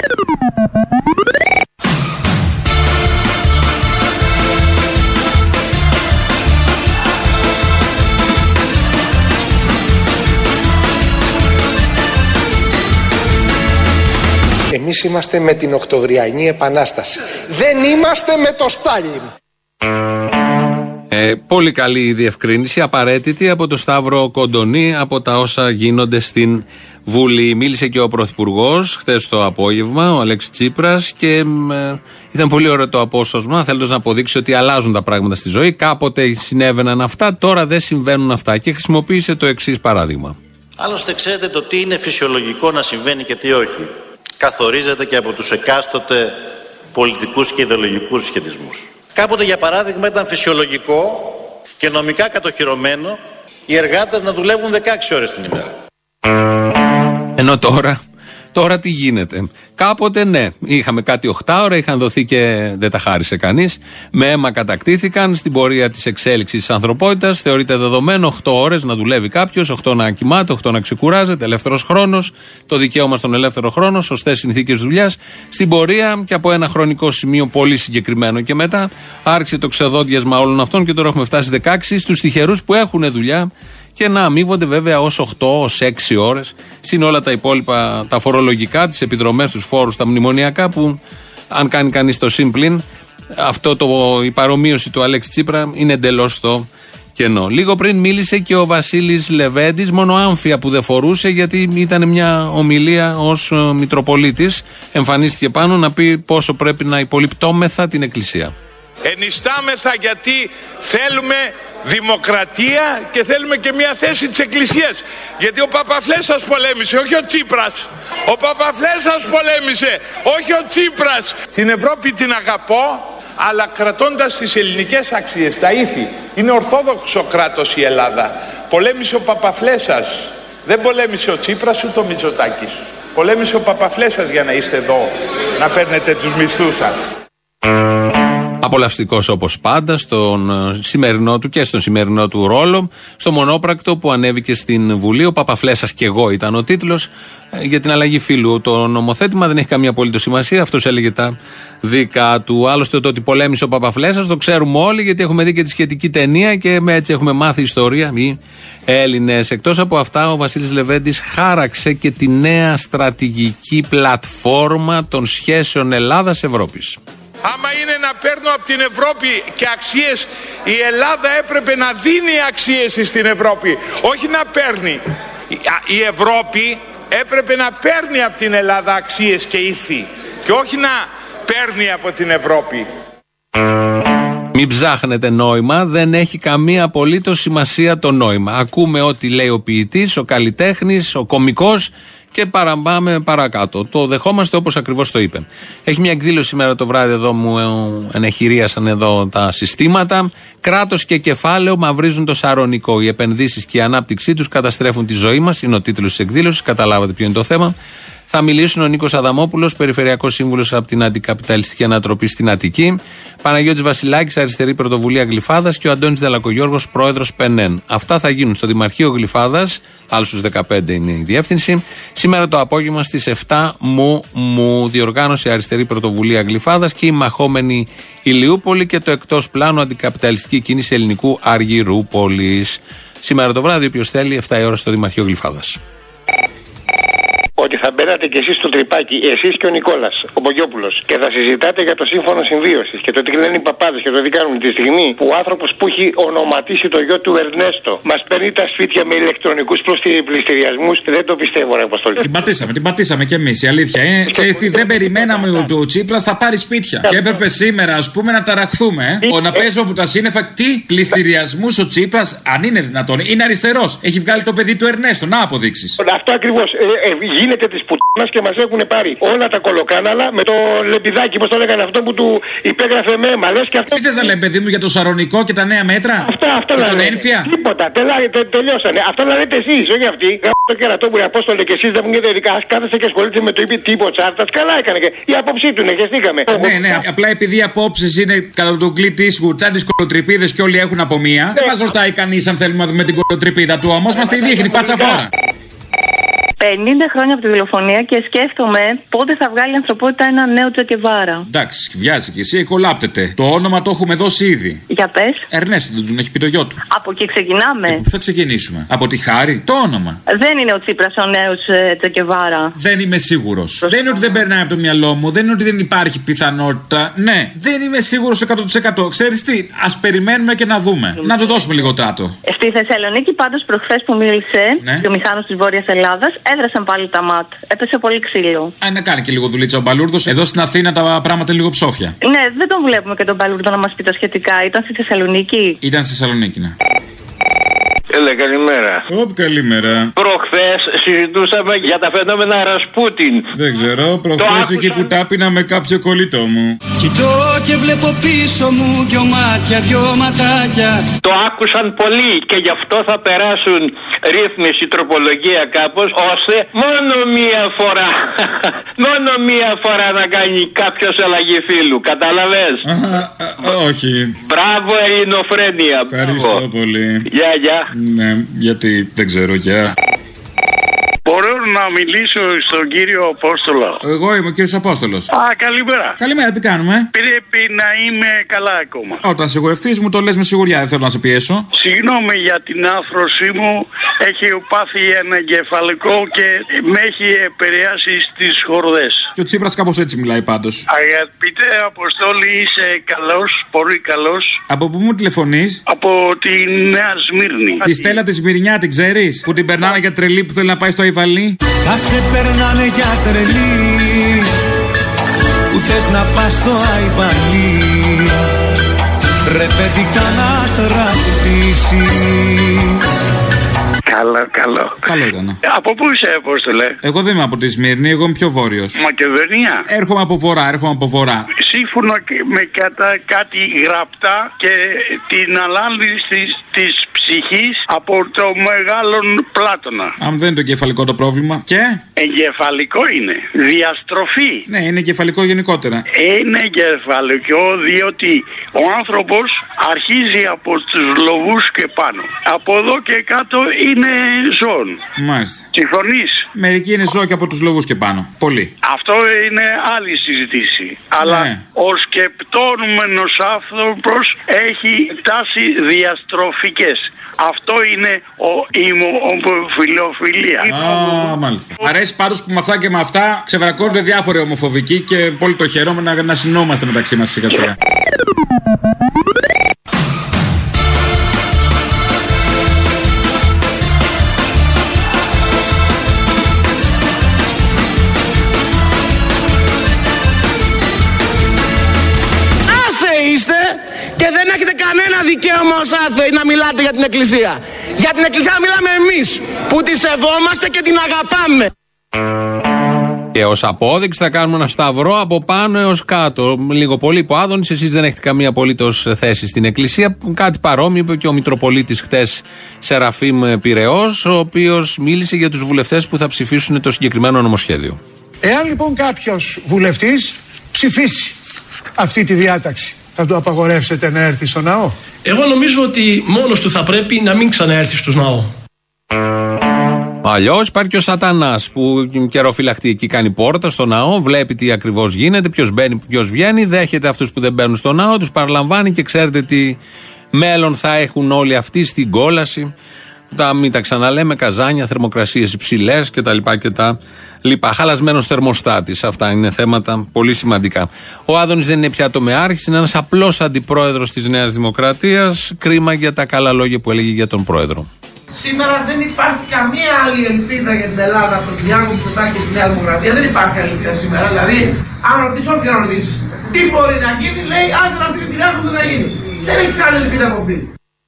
Εμείς είμαστε με την Οκτωβριανή Επανάσταση. Δεν είμαστε με το Στάλιν. Πολύ καλή η διευκρίνηση, απαραίτητη από το Σταύρο Κοντονή, από τα όσα γίνονται στην Βουλή. Μίλησε και ο Πρωθυπουργός χθες το απόγευμα, ο Αλέξης Τσίπρας, και ήταν πολύ ωραίο το απόσπασμα, θέλοντας να αποδείξει ότι αλλάζουν τα πράγματα στη ζωή. Κάποτε συνέβαιναν αυτά, τώρα δεν συμβαίνουν αυτά. Και χρησιμοποίησε το εξής παράδειγμα. Άλλωστε, ξέρετε το τι είναι φυσιολογικό να συμβαίνει και τι όχι. Καθορίζεται και από τους εκάστοτε πολιτικούς και ιδεολογικούς σχετισμούς. Κάποτε, για παράδειγμα, ήταν φυσιολογικό και νομικά κατοχυρωμένο οι εργάτες να δουλεύουν 16 ώρες την ημέρα. Ενώ τώρα τι γίνεται. Κάποτε ναι, είχαμε κάτι 8 ώρα, είχαν δοθεί και δεν τα χάρισε κανείς. Με αίμα κατακτήθηκαν στην πορεία της εξέλιξης της ανθρωπότητας. Θεωρείται δεδομένο 8 ώρες να δουλεύει κάποιος, 8 να κοιμάται, 8 να ξεκουράζεται, ελεύθερος χρόνος, το δικαίωμα στον ελεύθερο χρόνο, σωστές συνθήκες δουλειάς. Στην πορεία και από ένα χρονικό σημείο πολύ συγκεκριμένο και μετά άρχισε το ξεδόντιασμα όλων αυτών και τώρα έχουμε φτάσει 16 στους τυχερούς που έχουν δουλειά. Και να αμείβονται βέβαια ως 8, ως 6 ώρες, συν όλα τα υπόλοιπα, τα φορολογικά, τις επιδρομές, τους φόρους, τα μνημονιακά, που αν κάνει κανείς το σύμπλην, η παρομοίωση του Αλέξη Τσίπρα είναι εντελώς στο κενό. Λίγο πριν μίλησε και ο Βασίλης Λεβέντης, μόνο άμφια που δεν φορούσε, γιατί ήταν μια ομιλία ως Μητροπολίτης. Εμφανίστηκε πάνω να πει πόσο πρέπει να υπολοιπτώμεθα την Εκκλησία. Ενιστάμεθα γιατί θέλουμε δημοκρατία και θέλουμε και μια θέση της Εκκλησίας. Γιατί ο Παπαφλέσσας πολέμησε, όχι ο Τσίπρας. Ο Παπαφλέσσας πολέμησε, όχι ο Τσίπρας. Την Ευρώπη την αγαπώ, αλλά κρατώντας τις ελληνικές αξίες, τα ήθη. Είναι ορθόδοξο κράτος η Ελλάδα. Πολέμησε ο Παπαφλέσσας. Δεν πολέμησε ο Τσίπρας ούτε ο Μητσοτάκης. Πολέμησε ο Παπαφλέσσας για να είστε εδώ, να παίρνετε τους μισθούς σας. Απολαυστικός όπως πάντα στον σημερινό του και στον σημερινό του ρόλο, στο μονόπρακτο που ανέβηκε στην Βουλή. Ο Παπαφλέσσας και εγώ ήταν ο τίτλος, για την αλλαγή φύλου. Το νομοθέτημα δεν έχει καμία απολύτως σημασία, αυτός έλεγε τα δικά του. Άλλωστε το ότι πολέμησε ο Παπαφλέσσας το ξέρουμε όλοι, γιατί έχουμε δει και τη σχετική ταινία και έτσι έχουμε μάθει ιστορία οι Έλληνες. Εκτός από αυτά, ο Βασίλης Λεβέντης χάραξε και τη νέα στρατηγική πλατφόρμα των σχέσεων Ελλάδας-Ευρώπης. Άμα είναι να παίρνω από την Ευρώπη και αξίες, η Ελλάδα έπρεπε να δίνει αξίες στην Ευρώπη, όχι να παίρνει. Η Ευρώπη έπρεπε να παίρνει από την Ελλάδα αξίες και ήθη και όχι να παίρνει από την Ευρώπη. Μην ψάχνετε νόημα, δεν έχει καμία απολύτως σημασία το νόημα. Ακούμε ό,τι λέει ο ποιητής, ο καλλιτέχνης, ο κωμικός και παραμπάμε παρακάτω. Το δεχόμαστε όπως ακριβώς το είπε. Έχει μια εκδήλωση σήμερα το βράδυ εδώ, μου ενεχειρίασαν εδώ τα συστήματα. Κράτος και κεφάλαιο μαυρίζουν το Σαρονικό. Οι επενδύσεις και η ανάπτυξή τους καταστρέφουν τη ζωή μας. Είναι ο τίτλος της εκδήλωσης. Καταλάβατε ποιο είναι το θέμα. Θα μιλήσουν ο Νίκος Αδαμόπουλος, Περιφερειακός Σύμβουλος από την Αντικαπιταλιστική Ανατροπή στην Αττική, Παναγιώτης Βασιλάκης, Αριστερή Πρωτοβουλία Γλυφάδας και ο Αντώνης Δελακογιώργος, Πρόεδρος ΠΕΝΕΝ. Αυτά θα γίνουν στο Δημαρχείο Γλυφάδας, άλλο στους 15 είναι η διεύθυνση. Σήμερα το απόγευμα στις 7 μου διοργάνωσε Αριστερή Πρωτοβουλία Γλυφάδας και η μαχόμενη Ηλιούπολη και το εκτός πλάνου Αντικαπιταλιστική Κίνηση Ελληνικού Αργυρούπολης. Σήμερα το βράδυ, όποιος θέλει, 7 η ώρα στο Δημαρχείο Γλυφάδας. Ότι θα μπαίνατε κι εσείς στο τρυπάκι, εσείς και ο Νικόλας, ο Μπογιόπουλος, και θα συζητάτε για το σύμφωνο συμβίωσης και το τι λένε οι παπάδες και το τι κάνουν τη στιγμή που ο άνθρωπος που έχει ονοματίσει το γιο του Ερνέστο μας παίρνει τα σπίτια με ηλεκτρονικούς πληστηριασμούς, δεν το πιστεύω, ρε Αποστόλη. Την πατήσαμε κι εμείς, η αλήθεια είναι. Ξέρεις τι, δεν περιμέναμε ότι ο Τσίπρας θα πάρει σπίτια. Και έπρεπε σήμερα, ας πούμε, να ταραχθούμε. Να παίζω από τα σύννεφα, τι πληστηριασμούς ο Τσίπρας, αν είναι δυνατόν, είναι αριστερός. Έχει βγάλει το παιδί του Ερνέστο, να αποδείξεις. Αυτό ακριβώς. Γίνεται της πουτάνας και μας έχουν πάρει όλα τα κολοκάναλα με το λεπιδάκι, πώς το λέγανε αυτό που του υπέγραφε με αίμα. Λες και αυτό. Τι θες να λέμε, παιδί μου, για το Σαρονικό και τα νέα μέτρα? Αυτό και τον Ένφια. Τίποτα, τελειώσανε. Αυτό να λέτε εσείς, όχι αυτοί. Το κερατόπουλο Απόστολε και εσείς δεν μου γίνεται ειδικά. Κάθεσε και ασχολείται με το είπε τίποτα Τσάρτας. Καλά έκανε και η άποψή του είναι, χεστήκαμε. Ναι, απλά επειδή οι απόψεις είναι κατά τον Κλίτ Ίσγουτ, σαν τις κολοτρυπίδες και όλοι έχουν από μία. Δεν μας ρωτάει κανείς αν θέλουμε να δούμε την κολοτρυπίδα του, όμως μας τη δείχνει φάτσα φόρα. 50 χρόνια από τη δολοφονία και σκέφτομαι πότε θα βγάλει η ανθρωπότητα ένα νέο Τσεκεβάρα. Εντάξει, βιάζει και εσύ, κολλάπτεται. Το όνομα το έχουμε δώσει ήδη. Για πες. Ερνέστο, δεν τον έχει πει το γιο του. Από εκεί ξεκινάμε. Και πού θα ξεκινήσουμε? Από τη Χάρη, το όνομα. Δεν είναι ο Τσίπρας ο νέος Τσεκεβάρα. Δεν είμαι σίγουρος. Δεν είναι ότι δεν περνάει από το μυαλό μου, δεν είναι ότι δεν υπάρχει πιθανότητα. Ναι, δεν είμαι σίγουρος 100%. Ξέρεις τι, ας περιμένουμε και να δούμε. Να του δώσουμε λίγο τράτο. Στη Θεσσαλονίκη, πάντως, προχθές που μίλησε, ναι, ο μηχάνος της Βόρειας Ελλάδας, έδρασαν πάλι τα ΜΑΤ. Έπεσε πολύ ξύλο. Να κάνει και λίγο δουλίτσα ο Μπαλούρδος. Εδώ στην Αθήνα τα πράγματα λίγο ψόφια. Ναι, δεν τον βλέπουμε και τον Μπαλούρδο να μας πει τα σχετικά. Ήταν στη Θεσσαλονίκη. Ήταν στη Θεσσαλονίκη, ναι. Έλα, καλημέρα. Καλημέρα. Προχθές συζητούσαμε για τα φαινόμενα Ρασπούτιν. Δεν ξέρω, προχθές εκεί που τάπινα με κάποιο κολλητό μου. Κοιτώ και βλέπω πίσω μου δυο μάτια, δυο ματάκια. Το άκουσαν πολλοί και γι' αυτό θα περάσουν ρύθμιση, τροπολογία κάπως, ώστε μόνο μία φορά να κάνει κάποιος αλλαγή φίλου. Κατάλαβες? Όχι. Μπράβο, ελληνοφρένεια. Ευχαριστώ πολύ. Γεια. Ναι, γιατί δεν ξέρω, γεια. Μπορώ να μιλήσω στον κύριο Απόστολο? Εγώ είμαι ο κύριος Απόστολος. Καλημέρα. Καλημέρα, τι κάνουμε? Πρέπει να είμαι καλά ακόμα. Όταν σιγουρευτείς μου το λες με σιγουριά, δεν θέλω να σε πιέσω. Συγγνώμη για την άφρωσή μου, έχει πάθει ένα εγκεφαλικό και με έχει επηρεάσει στις χορδές. Και ο Τσίπρας κάπως έτσι μιλάει πάντως. Αγαπητέ Αποστόλη, είσαι καλός, πολύ καλός. Από πού μου τηλεφωνείς? Από τη Νέα Σμύρνη. Τη Στέλλα τη Σμυρνιά, την ξέρεις? Που την περνάνε για τρελή που θέλει να πάει στο Αϊβαλί. Θα σε περνάνε για τρελή που θες να πας στο Αϊβαλί. Ρε παιδικά να τραγουδήσεις. Καλό. Καλό ήταν. Από πού είσαι, Απόστολε? Εγώ δεν είμαι από τη Σμύρνη, εγώ είμαι πιο βόρειος. Μακεδονία. Έρχομαι από βορρά. Σύμφωνα με κάτι γραπτά και την ανάλυση της ψυχής από το μεγάλον Πλάτωνα. Αν δεν είναι το εγκεφαλικό το πρόβλημα. Και? Εγκεφαλικό είναι. Διαστροφή. Ναι, είναι εγκεφαλικό γενικότερα. Είναι εγκεφαλικό διότι ο άνθρωπος αρχίζει από τους λοβούς και πάνω. Από εδώ και κάτω είναι ζώων. Μάλιστα. Συμφωνείς? Μερικοί είναι ζώα και από τους λοβούς και πάνω. Πολύ. Αυτό είναι άλλη συζήτηση. Αλλά ο σκεπτόμενος άνθρωπος έχει τάση διαστροφικές. Αυτό είναι η ομοφιλοφιλία. Μάλιστα. Αρέσει πάντως που με αυτά και με αυτά ξεβρακώνονται διάφοροι ομοφοβικοί και πολύ το χαιρόμαι να συνόμαστε μεταξύ μας σιγά σιγά. Και δεν όμως άθεοι να μιλάτε για την Εκκλησία. Για την Εκκλησία μιλάμε εμείς που τη σεβόμαστε και την αγαπάμε. Και ως απόδειξη θα κάνουμε ένα σταυρό από πάνω έως κάτω. Λίγο πολύ υπό Άδωνης, εσείς δεν έχετε καμία απολύτως θέση στην Εκκλησία. Κάτι παρόμοιο είπε και ο Μητροπολίτης χτες Σεραφείμ Πειραιώς, ο οποίος μίλησε για τους βουλευτές που θα ψηφίσουν το συγκεκριμένο νομοσχέδιο. Εάν λοιπόν κάποιος βουλευτής ψηφίσει αυτή τη διάταξη, θα του απαγορεύσετε να έρθει στο ναό? Εγώ νομίζω ότι μόνος του θα πρέπει να μην ξαναέρθει στο ναό. Αλλιώς υπάρχει και ο Σατανάς που καιροφυλακτεί εκεί, κάνει πόρτα στο ναό, βλέπει τι ακριβώς γίνεται, ποιος μπαίνει, ποιος βγαίνει, δέχεται αυτούς που δεν μπαίνουν στο ναό, τους παραλαμβάνει και ξέρετε τι μέλλον θα έχουν όλοι αυτοί στην κόλαση. Μην τα ξαναλέμε, καζάνια, θερμοκρασίες υψηλές κτλ. Χαλασμένος θερμοστάτης. Αυτά είναι θέματα πολύ σημαντικά. Ο Άδωνης δεν είναι πια τομεάρχης, είναι ένας απλός αντιπρόεδρος της Νέας Δημοκρατίας. Κρίμα για τα καλά λόγια που έλεγε για τον πρόεδρο. Σήμερα δεν υπάρχει καμία άλλη ελπίδα για την Ελλάδα από τον Κυριάκο Μητσοτάκη και τη Νέα Δημοκρατία. Δεν υπάρχει άλλη ελπίδα σήμερα. Δηλαδή, αν ρωτήσω όποιον ρωτήσεις, τι μπορεί να γίνει, λέει, αν δεν έρθει ο Κυριάκο δεν θα γίνει. Δεν έχει άλλη ελπίδα από αυτή.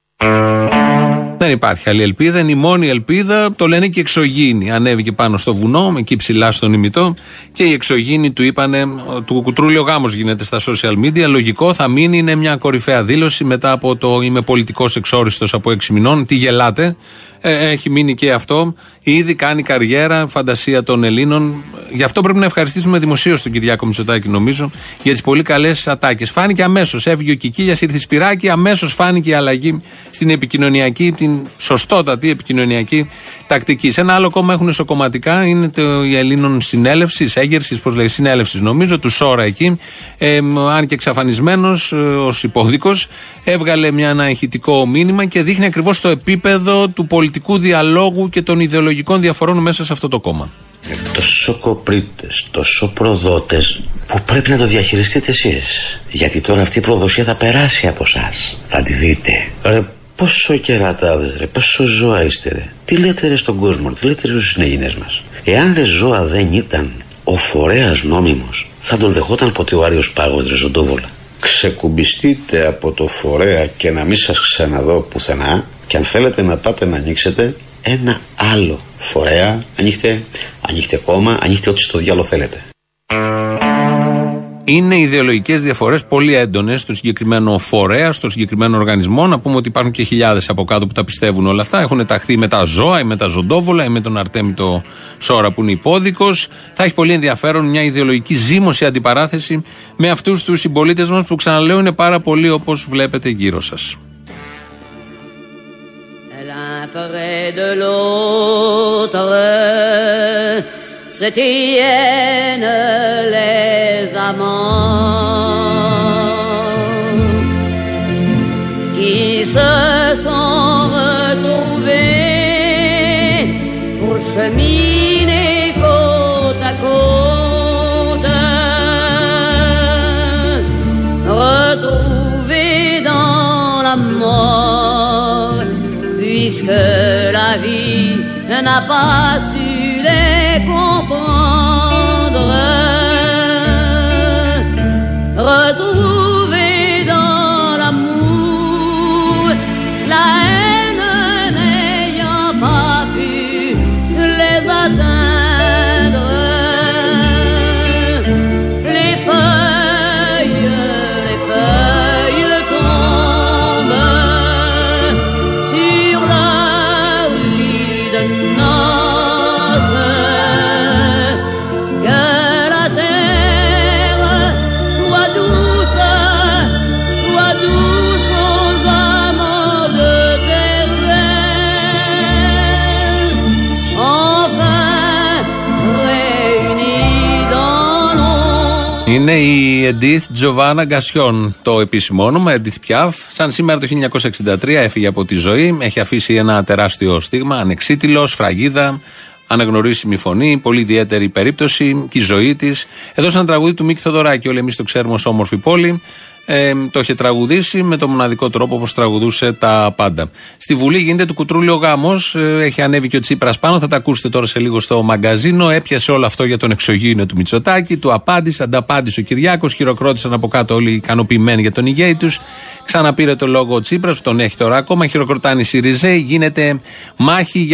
Δεν υπάρχει άλλη ελπίδα, είναι η μόνη ελπίδα, το λένε και οι εξωγήινοι. Ανέβηκε πάνω στο βουνό, εκεί ψηλά στον ημιτό, και οι εξωγήινοι του είπανε: του κουκουτρούλιο γάμος γίνεται στα social media. Λογικό, θα μείνει, είναι μια κορυφαία δήλωση μετά από το είμαι πολιτικός εξόριστος από 6 μηνών. Τι γελάτε, έχει μείνει και αυτό. Ήδη κάνει καριέρα, φαντασία των Ελλήνων. Γι' αυτό πρέπει να ευχαριστήσουμε δημοσίως τον Κυριάκο Μητσοτάκη, νομίζω, για τις πολύ καλές ατάκες. Φάνηκε αμέσως, έφυγε ο Κικίλιας, ήρθε η Σπυράκη, αμέσως φάνηκε η αλλαγή στην επικοινωνιακή, την σωστότατη επικοινωνιακή τακτική. Σε ένα άλλο κόμμα έχουν εσωκομματικά, είναι η Ελλήνων Συνέλευσης, Έγερσης, πώς λέει, Συνέλευσης νομίζω, του Σόρα εκεί. Αν και εξαφανισμένος ως υπόδικος, έβγαλε ένα ηχητικό μήνυμα και δείχνει ακριβώς το επίπεδο του πολιτικού διαλόγου και των ιδεολογικών διαφορών μέσα σε αυτό το κόμμα. Τόσο κοπρίτες, τόσο προδότες που πρέπει να το διαχειριστείτε εσείς. Γιατί τώρα αυτή η προδοσία θα περάσει από εσάς. Θα τη δείτε. Ρε, πόσο κερατάδες ρε, πόσο ζώα είστε ρε. Τι λέτε ρε στον κόσμο, τι λέτε ρε στους συνεγινές μας. Εάν ρε ζώα δεν ήταν ο φορέας νόμιμος, θα τον δεχόταν ποτέ ο Άριος Πάγος ρε Ζωντόβολα. Ξεκουμπιστείτε από το φορέα και να μην σας ξαναδώ πουθενά. Και αν θέλετε να πάτε να ανοίξετε ένα άλλο φορέα, ανοίχτε κόμμα, ανοίχτε ό,τι στο διάλογο θέλετε. Είναι ιδεολογικές διαφορές πολύ έντονες στο συγκεκριμένο φορέα, στο συγκεκριμένο οργανισμό. Να πούμε ότι υπάρχουν και χιλιάδες από κάτω που τα πιστεύουν όλα αυτά. Έχουν ταχθεί με τα ζώα ή με τα ζωντόβολα ή με τον Αρτέμι το Σόρα που είναι υπόδικος. Θα έχει πολύ ενδιαφέρον μια ιδεολογική ζήμωση αντιπαράθεση με αυτούς τους συμπολίτες μας που, ξαναλέω, είναι πάρα πολλοί όπως βλέπετε γύρω σας. Près de l'autre se tiennent les amants qui se sont retrouvés pour cheminer côte à côte, retrouvés dans la mort, puisque la vie n'a pas su les comprendre. Retrouvés dans l'amour, la haine n'ayant pas pu les atteindre. Les feuilles tombent sur leur lit de noces. Que la terre soit douce aux amants de terre, enfin réunis dans l'ombre. Είναι η Εντίθ Τζοβάνα Γκασιόν το επίσημο όνομα, Εντίθ Πιάφ. Σαν σήμερα το 1963 έφυγε από τη ζωή, έχει αφήσει ένα τεράστιο στίγμα, ανεξίτηλο, σφραγίδα, αναγνωρίσιμη φωνή, πολύ ιδιαίτερη περίπτωση και η ζωή της. Εδώ σαν τραγούδι του Μίκη Θοδωράκη, όλοι εμείς το ξέρουμε ως Όμορφη Πόλη. Το είχε τραγουδήσει με τον μοναδικό τρόπο όπως τραγουδούσε τα πάντα. Στη Βουλή γίνεται του κουτρούλι ο γάμος. Έχει ανέβει και ο Τσίπρας πάνω. Θα τα ακούσετε τώρα σε λίγο στο μαγκαζίνο. Έπιασε όλο αυτό για τον εξωγήινο του Μητσοτάκη. Του απάντησε, ανταπάντησε ο Κυριάκος. Χειροκρότησαν από κάτω όλοι ικανοποιημένοι για τον ηγέτη τους. Ξαναπήρε το λόγο ο Τσίπρας, τον έχει τώρα ακόμα. Χειροκροτάνε οι Σιριζέοι. Γίνεται μάχη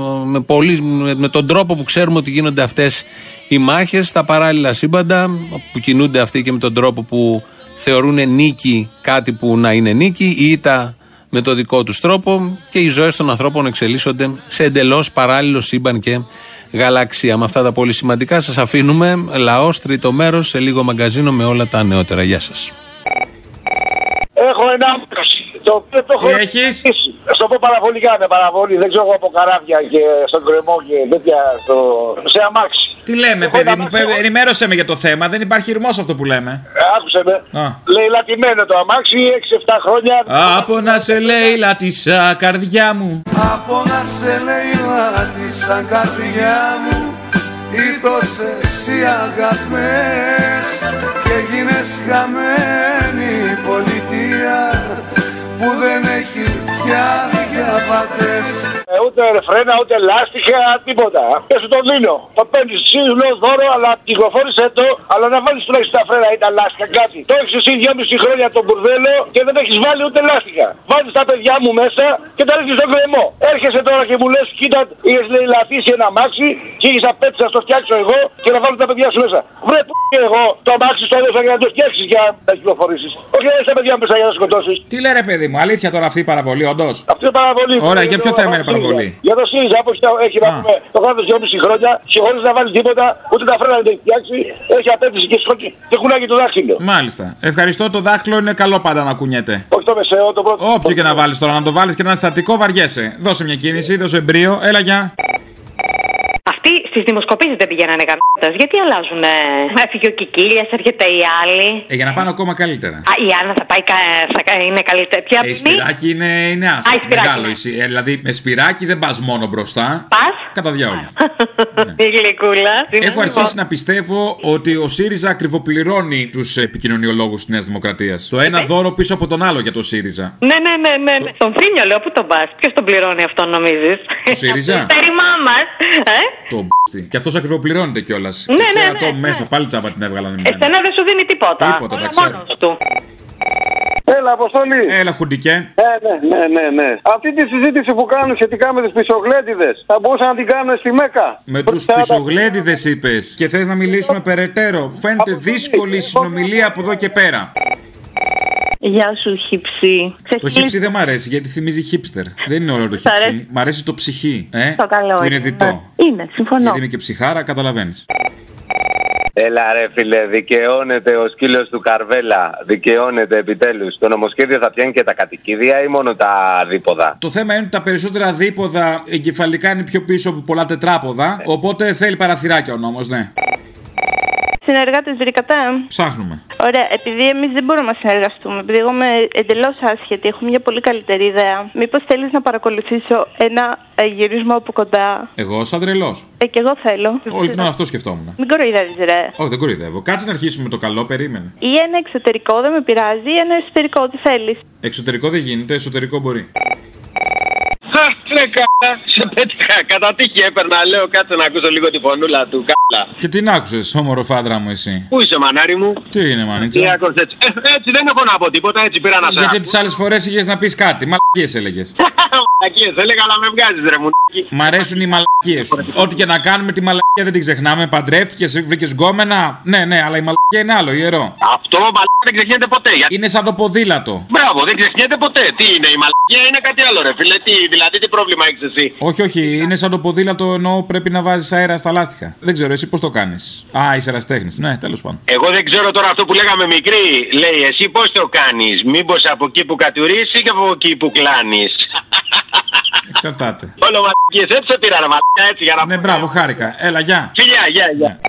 με τον τρόπο που ξέρουμε ότι γίνονται αυτές οι μάχες στα παράλληλα σύμπαντα. Που κινούνται αυτοί και με τον τρόπο που θεωρούν νίκη κάτι που να είναι νίκη, ή ήττα με το δικό τους τρόπο, και οι ζωές των ανθρώπων εξελίσσονται σε εντελώς παράλληλο σύμπαν και γαλαξία. Με αυτά τα πολύ σημαντικά σας αφήνουμε. Λαός, τρίτο μέρος, σε λίγο μαγκαζίνο με όλα τα νεότερα. Γεια σας. Έχω ένα το οποίο το έχω αρχίσει. Στο πω παραβολικά με παραβολή, δεν ξέρω από καράβια και στον κρεμό και τέτοια σε αμάξι. Τι λέμε, παιδί μου, ενημέρωσέ με για το θέμα, δεν υπάρχει ρημός αυτό που λέμε. Άκουσε με. Λέει λατιμένο το αμάξι, 6-7 χρόνια. Από να σε λέει λατισά καρδιά μου. Από να σε λέει λατισά καρδιά μου. Ήτος εσύ αγαπές και γίνες χαμένη πολιτεία που δεν έχει πια διαβατές. Ούτε φρένα, ούτε λάστιχα, τίποτα. Και σου το δίνω. Το παίρνεις εσύ, λέω δώρο, αλλά κυκλοφόρησε το, αλλά να βάλεις τουλάχιστον τα φρένα ή τα λάστιχα, κάτι. Το έχεις εσύ 2,5 χρόνια το μπουρδέλο και δεν έχεις βάλει ούτε λάστιχα. Βάζεις τα παιδιά μου μέσα και τα ρίχνεις στον κρεμό. Έρχεσαι τώρα και μου λες, κοίτα, είχες λέει λαθήσει ένα μάξι και είχες απέτηση να στο φτιάξω εγώ και να βάλω τα παιδιά σου μέσα. Βρε που και εγώ το μάξι στο έδωσα για να το φτιάξεις για να κυκλοφορήσεις. Όχι να τα παιδιά μου μέσα για να σκοτώσεις. Τι λέει ρε παιδί μου, αλήθεια τώρα αυτή η παραβολή, όντως. Αυτή η παραβολή. Ωραία, για ποιο θέμα είναι παραβολή? Για το ΣΥΡΙΖΑ που έχει να πούμε το κράτος 2,5 χρόνια και χωρίς να βάλει τίποτα, ούτε τα φρένα δεν έχει φτιάξει, έχει απέτηση και κουνάκι το δάχτυλο. Μάλιστα. Ευχαριστώ, το δάχτυλο είναι καλό πάντα να κουνιέται. Όχι το μεσαίο, το πρώτο. Όποιο και να βάλεις τώρα, να το βάλεις και ένα στατικό βαριέσαι. Δώσε μια κίνηση, δώσε εμπρίο, έλα γεια. Αυτοί στις δημοσκοπήσεις δεν πηγαίνανε γαμμάτας. Γιατί αλλάζουν? Έφυγε ο Κικίλιας, έρχεται η άλλη. Για να πάνε ακόμα καλύτερα. Η Άννα θα πάει, είναι καλύτερα. Η Σπυράκη είναι άσχη. Μεγάλο. Δηλαδή με Σπυράκη δεν πας μόνο μπροστά. Πας. Κατά διάολο. Η γλυκούλα. Έχω αρχίσει να πιστεύω ότι ο ΣΥΡΙΖΑ ακριβοπληρώνει τους επικοινωνιολόγους της Νέας Δημοκρατίας. Το ένα δώρο πίσω από τον άλλο για το ΣΥΡΙΖΑ. Ναι. Τον Φρίνιο λέω, πού τον πας? Ποιος τον πληρώνει αυτό νομίζεις? Το ΣΥΡΙΖΑ. Περιμά μας. Το μπ***τι. Και αυτός ακριβοπληρώνεται κιόλας. Ναι. Μέσα πάλι τσάμπα την έβγαλαν. Εσένα δεν σου δίνει τίποτα. Τίποτα, τα ξέρω. Έλα, Αποστολή. Έλα, Χουντικέ. Ναι. Αυτή τη συζήτηση που κάνουν σχετικά με τις πισογλέντιδες θα μπορούσαν να την κάνουν στη Μέκα. Με τους πισογλέντιδες είπες. Και θες να μιλήσουμε περαιτέρω? Φαίνεται δύσκολη η συνομιλία από εδώ και πέρα. Γεια σου, χύψη. Το χύψη δεν μ' αρέσει γιατί θυμίζει χίπστερ. Δεν είναι ωραίο το χύψη. Μ' αρέσει το ψυχή. Το καλό που είναι διτό. Είναι, συμφωνώ. Γιατί είμαι και ψυχάρα, καταλαβαίνεις. Έλα ρε φίλε, δικαιώνεται ο σκύλος του Καρβέλα. Δικαιώνεται επιτέλους. Το νομοσχέδιο θα πιάνει και τα κατοικίδια ή μόνο τα δίποδα? Το θέμα είναι ότι τα περισσότερα δίποδα εγκεφαλικά είναι πιο πίσω από πολλά τετράποδα. Οπότε θέλει παραθυράκια ο νόμος, ναι. Συνεργάτες βρήκατε? Ψάχνουμε. Ωραία, επειδή εμείς δεν μπορούμε να συνεργαστούμε, επειδή εγώ είμαι εντελώς άσχετη, έχω μια πολύ καλύτερη ιδέα. Μήπως θέλεις να παρακολουθήσω ένα γυρισμό από κοντά? Εγώ, σαν τρελός. Και εγώ θέλω. Όλη την ώρα αυτό σκεφτόμουν. Μην κοροϊδεύεις, ρε. Όχι, δεν κοροϊδεύω. Κάτσε να αρχίσουμε με το καλό, περίμενε. Ή ένα εξωτερικό, δεν με πειράζει, ή ένα εσωτερικό, ό,τι θέλεις. Εξωτερικό δεν γίνεται, εσωτερικό μπορεί. Ναι, καλά, σε πέτυχα. Κατά τύχη έπαιρνα, λέω κάτσε να ακούσω λίγο τη φωνούλα του. Καλά. Και την άκουσες, όμορφάντρα μου, εσύ? Πού είσαι, μανάρι μου? Τι είναι, μανίτσα? Τι άκουσες έτσι? Έτσι δεν έχω να πω τίποτα, έτσι πήρα να σε γιατί τις άλλες φορές είχες να πεις κάτι. Μαλακίες έλεγες. Μαλακίες έλεγα, αλλά με βγάζεις, ρε μου. Μ' αρέσουν οι μαλακίες σου. Ό,τι και να κάνουμε, τη μαλακία δεν την ξεχνάμε. Παντρεύτηκες, βρήκες γκόμενα. Ναι, αλλά η μαλακία είναι άλλο, ιερό. Αυτό μαλακία δεν ξεχνιέται ποτέ. Είναι σαν το ποδήλατο. Μπράβο, δεν ξεχνιέται ποτέ. Τι είναι, η μαλακία είναι κάτι άλλο, ρε φίλε. Δηλαδή, τι πρόβλημα έχεις εσύ? Όχι, είναι σαν το ποδήλατο ενώ πρέπει να βάζεις αέρα στα λάστιχα. Δεν ξέρω, εσύ πώς το κάνεις? Είσαι εραστέχνης. Ναι, τέλος πάντων. Εγώ δεν ξέρω τώρα αυτό που λέγαμε μικρή. Λέει, εσύ πώς το κάνεις? Μήπως από εκεί που κατουρείς ή και από εκεί που κλάνεις? Εξαρτάται. Όλο μαλακίες, έτσι σε πήρα, ρε μαλακία, έτσι για να. Ναι, μπράβο, χάρηκα. Έλα, γεια. Φιλιά, γεια.